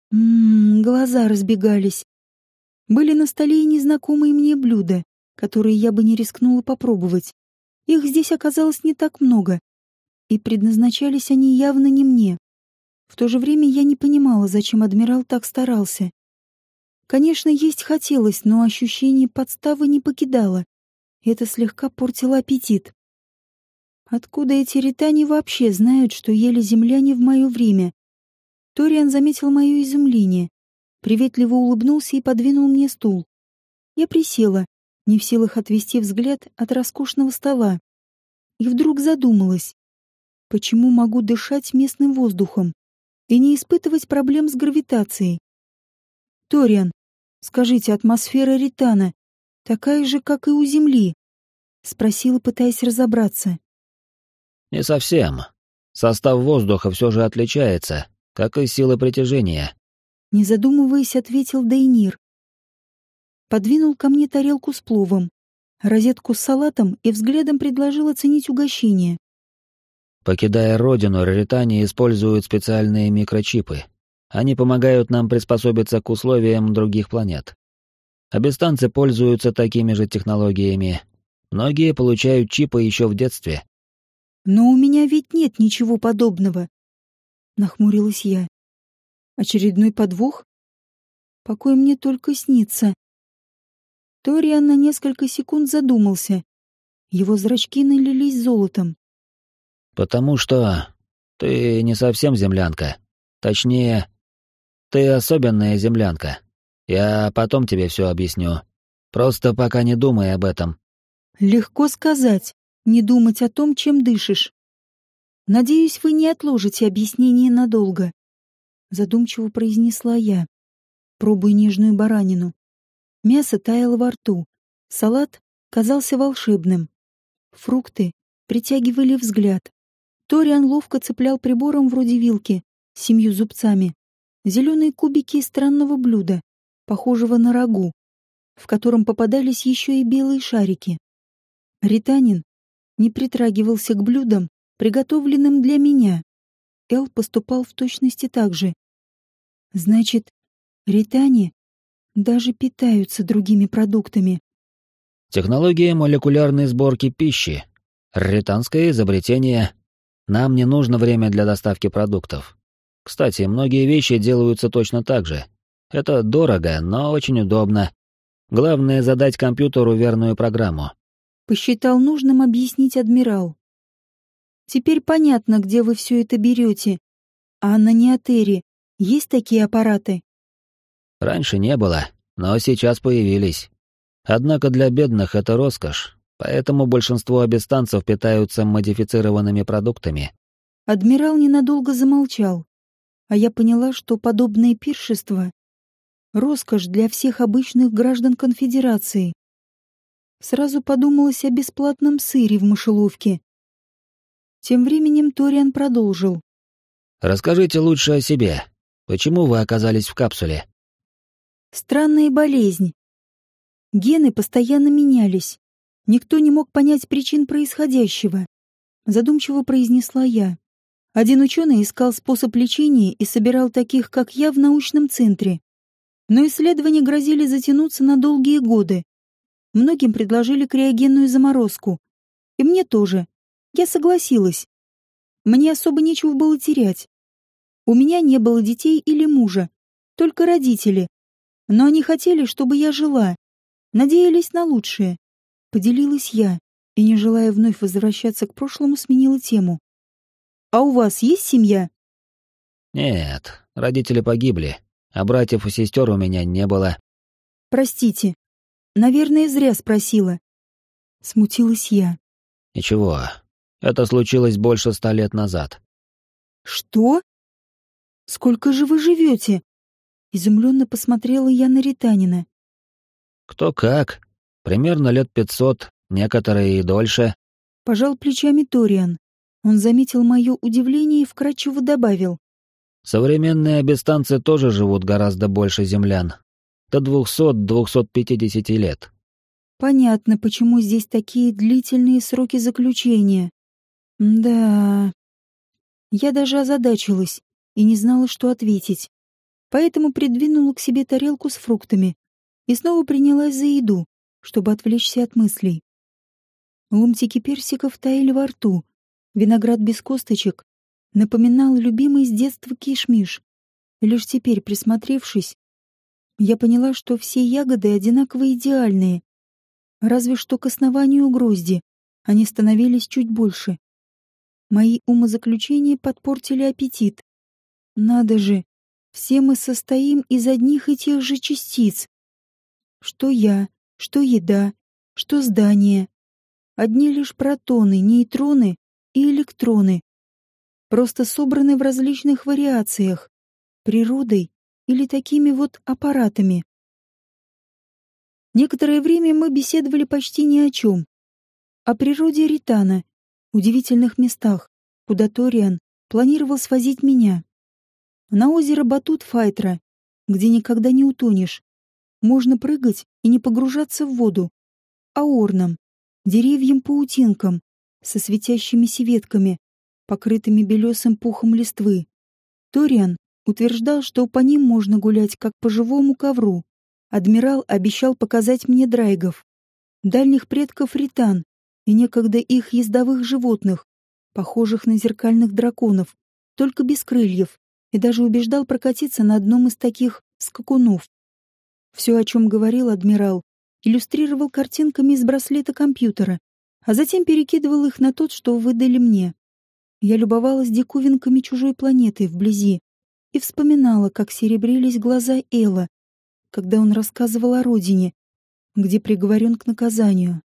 Глаза разбегались. Были на столе и незнакомые мне блюда, которые я бы не рискнула попробовать. Их здесь оказалось не так много, и предназначались они явно не мне. В то же время я не понимала, зачем адмирал так старался. Конечно, есть хотелось, но ощущение подставы не покидало. Это слегка портило аппетит. Откуда эти ритане вообще знают, что ели земляне в мое время? Ториан заметил мое изумление, приветливо улыбнулся и подвинул мне стул. Я присела, не в силах отвести взгляд от роскошного стола. И вдруг задумалась, почему могу дышать местным воздухом и не испытывать проблем с гравитацией. Ториан, скажите, атмосфера Ритана такая же, как и у Земли? Спросила, пытаясь разобраться. Не совсем. Состав воздуха все же отличается, как и сила притяжения. Не задумываясь, ответил Дейнир. Подвинул ко мне тарелку с пловом, розетку с салатом и взглядом предложил оценить угощение. Покидая родину, раритане используют специальные микрочипы. Они помогают нам приспособиться к условиям других планет. Абистанцы пользуются такими же технологиями. Многие получают чипы еще в детстве. «Но у меня ведь нет ничего подобного», — нахмурилась я. «Очередной подвох? Покой мне только снится». Ториан на несколько секунд задумался. Его зрачки налились золотом. «Потому что ты не совсем землянка. Точнее, ты особенная землянка. Я потом тебе все объясню. Просто пока не думай об этом». «Легко сказать, не думать о том, чем дышишь. Надеюсь, вы не отложите объяснение надолго», — задумчиво произнесла я, пробуя нежную баранину. Мясо таяло во рту, салат казался волшебным. Фрукты притягивали взгляд. Ториан ловко цеплял прибором вроде вилки с 7 зубцами зеленые кубики из странного блюда, похожего на рагу, в котором попадались еще и белые шарики. Ританин не притрагивался к блюдам, приготовленным для меня. Эл поступал в точности так же. Значит, ритане даже питаются другими продуктами. Технология молекулярной сборки пищи. Раританское изобретение. Нам не нужно время для доставки продуктов. Кстати, многие вещи делаются точно так же. Это дорого, но очень удобно. Главное — задать компьютеру верную программу. Посчитал нужным объяснить адмирал. Теперь понятно, где вы все это берете. А на Неотере есть такие аппараты? Раньше не было, но сейчас появились. Однако для бедных это роскошь, поэтому большинство абистанцев питаются модифицированными продуктами. Адмирал ненадолго замолчал, а я поняла, что подобное пиршество — роскошь для всех обычных граждан Конфедерации. Сразу подумалось о бесплатном сыре в мышеловке. Тем временем Ториан продолжил. «Расскажите лучше о себе. Почему вы оказались в капсуле?» Странная болезнь. Гены постоянно менялись. Никто не мог понять причин происходящего. Задумчиво произнесла я. Один ученый искал способ лечения и собирал таких, как я, в научном центре. Но исследования грозили затянуться на долгие годы. Многим предложили криогенную заморозку. И мне тоже. Я согласилась. Мне особо нечего было терять. У меня не было детей или мужа, только родители. Но они хотели, чтобы я жила. Надеялись на лучшее. Поделилась я и, не желая вновь возвращаться к прошлому, сменила тему. «А у вас есть семья?» Нет, родители погибли, а братьев и сестер у меня не было. «Простите. Наверное, зря спросила». Смутилась я. Ничего, это случилось больше 100 лет назад. «Что? Сколько же вы живете?» Изумленно посмотрела я на Ританина. Кто как. Примерно лет 500, некоторые и дольше. Пожал плечами Ториан. Он заметил мое удивление и вкратчиво добавил. Современные абистанцы тоже живут гораздо больше землян. До 200-250 лет. Понятно, почему здесь такие длительные сроки заключения. Да. Я даже озадачилась и не знала, что ответить. Поэтому придвинула к себе тарелку с фруктами и снова принялась за еду, чтобы отвлечься от мыслей. Ломтики персиков таяли во рту. Виноград без косточек напоминал любимый с детства кишмиш. И лишь теперь, присмотревшись, я поняла, что все ягоды одинаково идеальные. Разве что к основанию грозди они становились чуть больше. Мои умозаключения подпортили аппетит. Надо же, все мы состоим из одних и тех же частиц. Что я, что еда, что здание. Одни лишь протоны, нейтроны и электроны. Просто собраны в различных вариациях, природой или такими вот аппаратами. Некоторое время мы беседовали почти ни о чем. О природе Ритана, удивительных местах, куда Ториан планировал свозить меня. На озеро Батут-Файтра, где никогда не утонешь. Можно прыгать и не погружаться в воду. А орнам, деревьям-паутинкам, со светящимися ветками, покрытыми белесым пухом листвы. Ториан утверждал, что по ним можно гулять как по живому ковру. Адмирал обещал показать мне драйгов, дальних предков ритан и некогда их ездовых животных, похожих на зеркальных драконов, только без крыльев, и даже убеждал прокатиться на одном из таких скакунов. Все, о чем говорил адмирал, иллюстрировал картинками из браслета компьютера, а затем перекидывал их на тот, что выдали мне. Я любовалась диковинками чужой планеты вблизи и вспоминала, как серебрились глаза Эла, когда он рассказывал о родине, где приговорен к наказанию.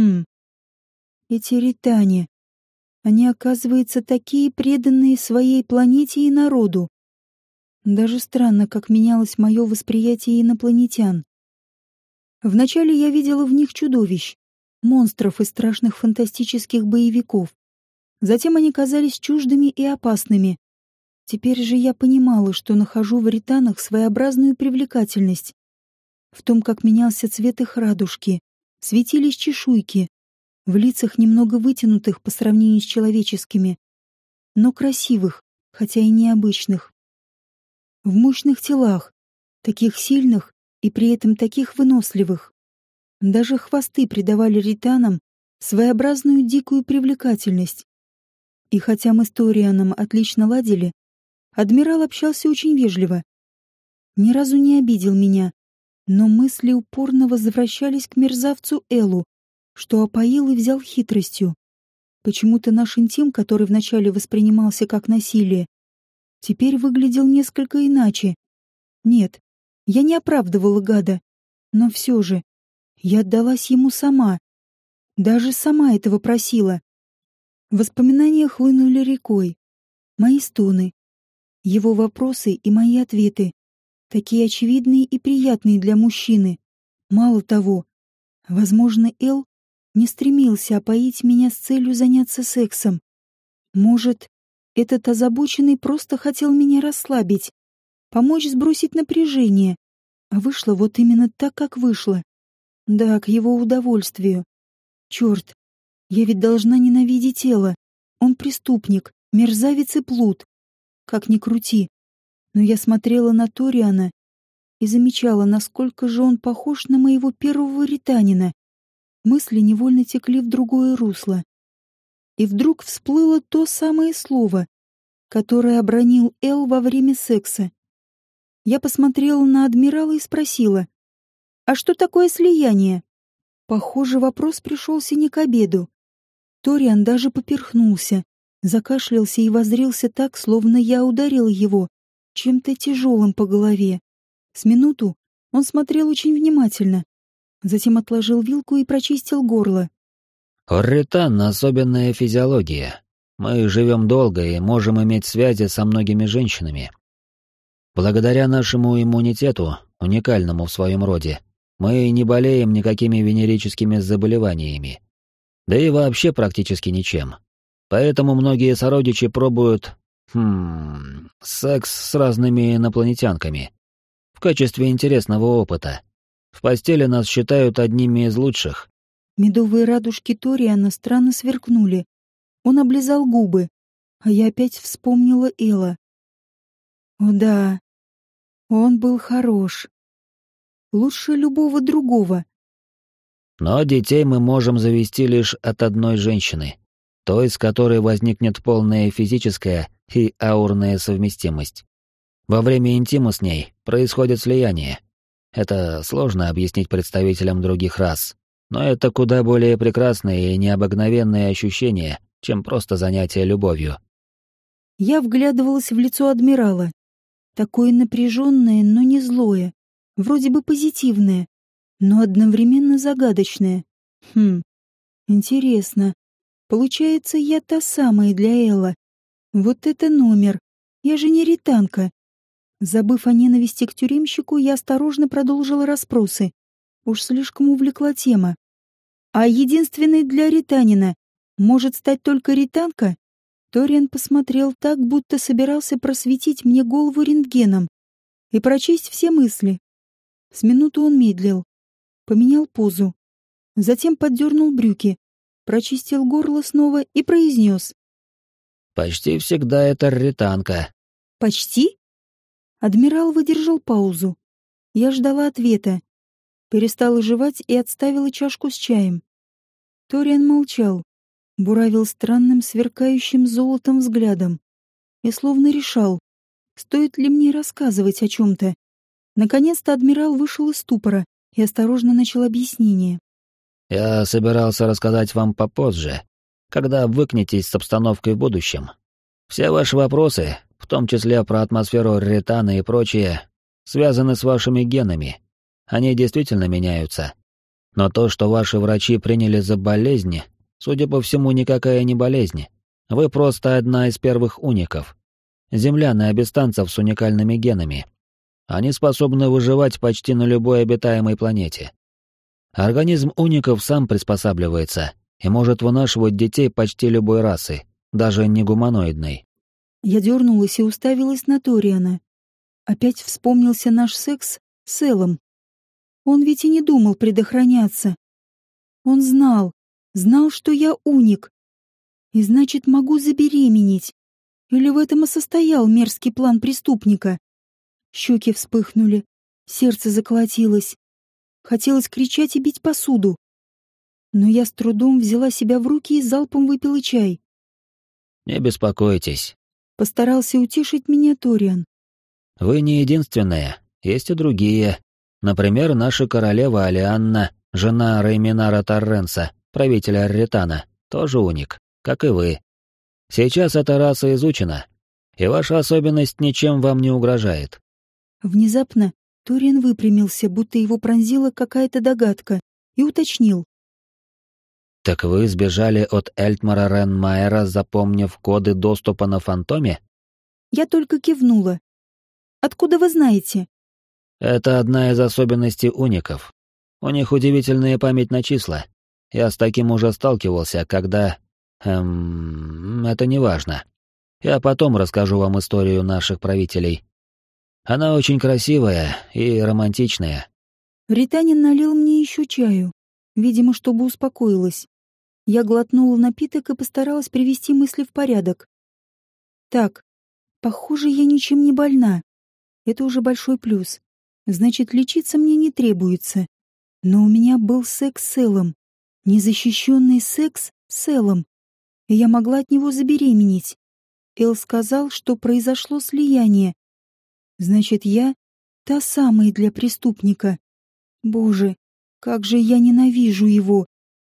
Эти ритане, они, оказывается, такие преданные своей планете и народу. Даже странно, как менялось мое восприятие инопланетян. Вначале я видела в них чудовищ, монстров из страшных фантастических боевиков. Затем они казались чуждыми и опасными. Теперь же я понимала, что нахожу в ританах своеобразную привлекательность. В том, как менялся цвет их радужки, светились чешуйки, в лицах немного вытянутых по сравнению с человеческими, но красивых, хотя и необычных. В мощных телах, таких сильных и при этом таких выносливых. Даже хвосты придавали ританам своеобразную дикую привлекательность. И хотя мы с Торианом отлично ладили, адмирал общался очень вежливо. Ни разу не обидел меня, но мысли упорно возвращались к мерзавцу Элу, что опоил и взял хитростью. Почему-то наш интим, который вначале воспринимался как насилие, теперь выглядел несколько иначе. Нет, я не оправдывала гада, но все же я отдалась ему сама. Даже сама этого просила. Воспоминания хлынули рекой. Мои стоны, его вопросы и мои ответы, такие очевидные и приятные для мужчины. Мало того, возможно, Эл не стремился опоить меня с целью заняться сексом. Может, этот озабоченный просто хотел меня расслабить, помочь сбросить напряжение, а вышло вот именно так, как вышло. Да, к его удовольствию. Черт, я ведь должна ненавидеть тело. Он преступник, Мерзавец и плут. Как ни крути. Но я смотрела на Ториана и замечала, насколько же он похож на моего первого ританина. Мысли невольно текли в другое русло. И вдруг всплыло то самое слово, которое обронил Эл во время секса. Я посмотрела на адмирала и спросила: «А что такое слияние?» Похоже, вопрос пришелся не к обеду. Ториан даже поперхнулся, закашлялся и воззрился так, словно я ударила его чем-то тяжелым по голове. С минуту он смотрел очень внимательно, затем отложил вилку и прочистил горло. У ритан особенная физиология. Мы живем долго и можем иметь связи со многими женщинами. Благодаря нашему иммунитету, уникальному в своем роде, мы не болеем никакими венерическими заболеваниями. Да и вообще практически ничем. Поэтому многие сородичи пробуют секс с разными инопланетянками. В качестве интересного опыта. В постели нас считают одними из лучших. Медовые радужки Ториана странно сверкнули. Он облизал губы, а я опять вспомнила Элла. О да, он был хорош. Лучше любого другого. Но детей мы можем завести лишь от одной женщины, той, с которой возникнет полная физическая и аурная совместимость. Во время интима с ней происходит слияние. Это сложно объяснить представителям других рас, но это куда более прекрасное и необыкновенное ощущение, чем просто занятие любовью. Я вглядывалась в лицо адмирала. Такое напряженное, но не злое. Вроде бы позитивное, но одновременно загадочное. Интересно. Получается, я та самая для Элла. Вот это номер. Я же не ританка. Забыв о ненависти к тюремщику, я осторожно продолжила расспросы. Уж слишком увлекла тема. А единственной для ританина может стать только ританка? Ториан посмотрел так, будто собирался просветить мне голову рентгеном и прочесть все мысли. С минуту он медлил, поменял позу, затем поддернул брюки, прочистил горло снова и произнес: «Почти всегда это ританка». «Почти?» Адмирал выдержал паузу. Я ждала ответа. Перестала жевать и отставила чашку с чаем. Ториан молчал, буравил странным сверкающим золотом взглядом и словно решал, стоит ли мне рассказывать о чем-то. Наконец-то адмирал вышел из ступора и осторожно начал объяснение. «Я собирался рассказать вам попозже, когда обвыкнетесь с обстановкой в будущем. Все ваши вопросы, в том числе про атмосферу ритана и прочее, связаны с вашими генами. Они действительно меняются. Но то, что ваши врачи приняли за болезнь, судя по всему, никакая не болезнь. Вы просто одна из первых уников. Земляне абистанцев с уникальными генами. Они способны выживать почти на любой обитаемой планете. Организм уников сам приспосабливается и может вынашивать детей почти любой расы, даже не гуманоидной». Я дернулась и уставилась на Ториана. Опять вспомнился наш секс с Эллом. Он ведь и не думал предохраняться. Он знал, что я уник. И значит, могу забеременеть. Или в этом и состоял мерзкий план преступника. Щеки вспыхнули, сердце заколотилось. Хотелось кричать и бить посуду. Но я с трудом взяла себя в руки и залпом выпила чай. «Не беспокойтесь», — постарался утешить меня Ториан. «Вы не единственная, есть и другие. Например, наша королева Алианна, жена Рейминара Торренса, правителя Ритана, тоже уник, как и вы. Сейчас эта раса изучена, и ваша особенность ничем вам не угрожает». Внезапно Ториан выпрямился, будто его пронзила какая-то догадка, и уточнил. «Так вы сбежали от Эльтмара Ренмайера, запомнив коды доступа на Фантоме?» Я только кивнула. «Откуда вы знаете?» «Это одна из особенностей уников. У них удивительная память на числа. Я с таким уже сталкивался, когда... это не важно. Я потом расскажу вам историю наших правителей. Она очень красивая и романтичная». Ританин налил мне еще чаю, видимо, чтобы успокоилась. Я глотнула напиток и постаралась привести мысли в порядок. Так, похоже, я ничем не больна. Это уже большой плюс. Значит, лечиться мне не требуется. Но у меня был секс с Эллом. Незащищенный секс с Эллом. И я могла от него забеременеть. Эл сказал, что произошло слияние. Значит, я та самая для преступника. Боже, как же я ненавижу его.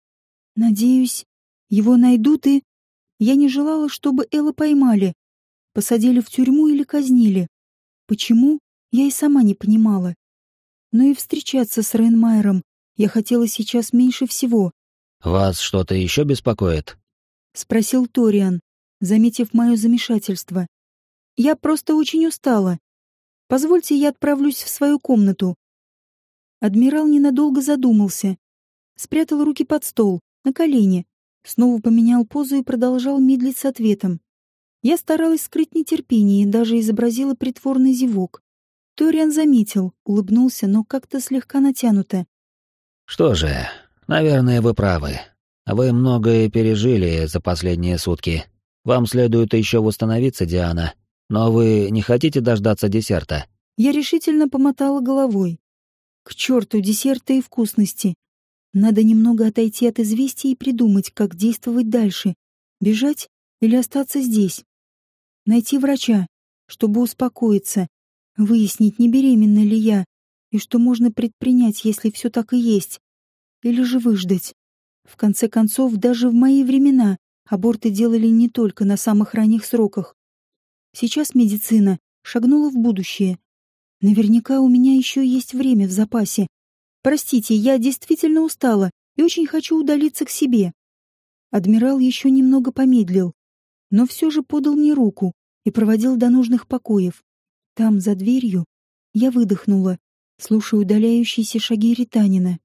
Надеюсь, его найдут и... Я не желала, чтобы Элла поймали, посадили в тюрьму или казнили. Почему, я и сама не понимала. Но и встречаться с Рейнмайером я хотела сейчас меньше всего. «Вас что-то еще беспокоит?» — спросил Ториан, заметив мое замешательство. «Я просто очень устала. Позвольте, я отправлюсь в свою комнату». Адмирал ненадолго задумался, спрятал руки под стол, на колени, снова поменял позу и продолжал медлить с ответом. Я старалась скрыть нетерпение и даже изобразила притворный зевок. Ториан заметил, улыбнулся, но как-то слегка натянуто. «Что же, наверное, вы правы. Вы многое пережили за последние сутки. Вам следует еще восстановиться, Диана. Но вы не хотите дождаться десерта?» Я решительно помотала головой. К черту десерты и вкусности. Надо немного отойти от известий и придумать, как действовать дальше. Бежать или остаться здесь. Найти врача, чтобы успокоиться, выяснить, не беременна ли я, и что можно предпринять, если все так и есть. Или же выждать. В конце концов, даже в мои времена аборты делали не только на самых ранних сроках. Сейчас медицина шагнула в будущее. Наверняка у меня еще есть время в запасе. Простите, я действительно устала и очень хочу удалиться к себе. Адмирал еще немного помедлил, но все же подал мне руку и проводил до нужных покоев. Там, за дверью, я выдохнула, слушая удаляющиеся шаги Ританина.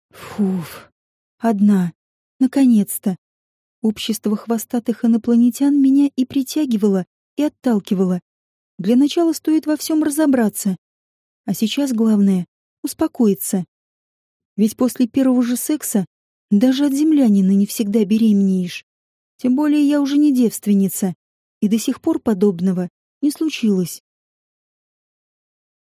Фуф, одна, наконец-то. Общество хвостатых инопланетян меня и притягивало, и отталкивало. Для начала стоит во всем разобраться. А сейчас главное — успокоиться. Ведь после первого же секса даже от землянина не всегда беременеешь. Тем более я уже не девственница, и до сих пор подобного не случилось.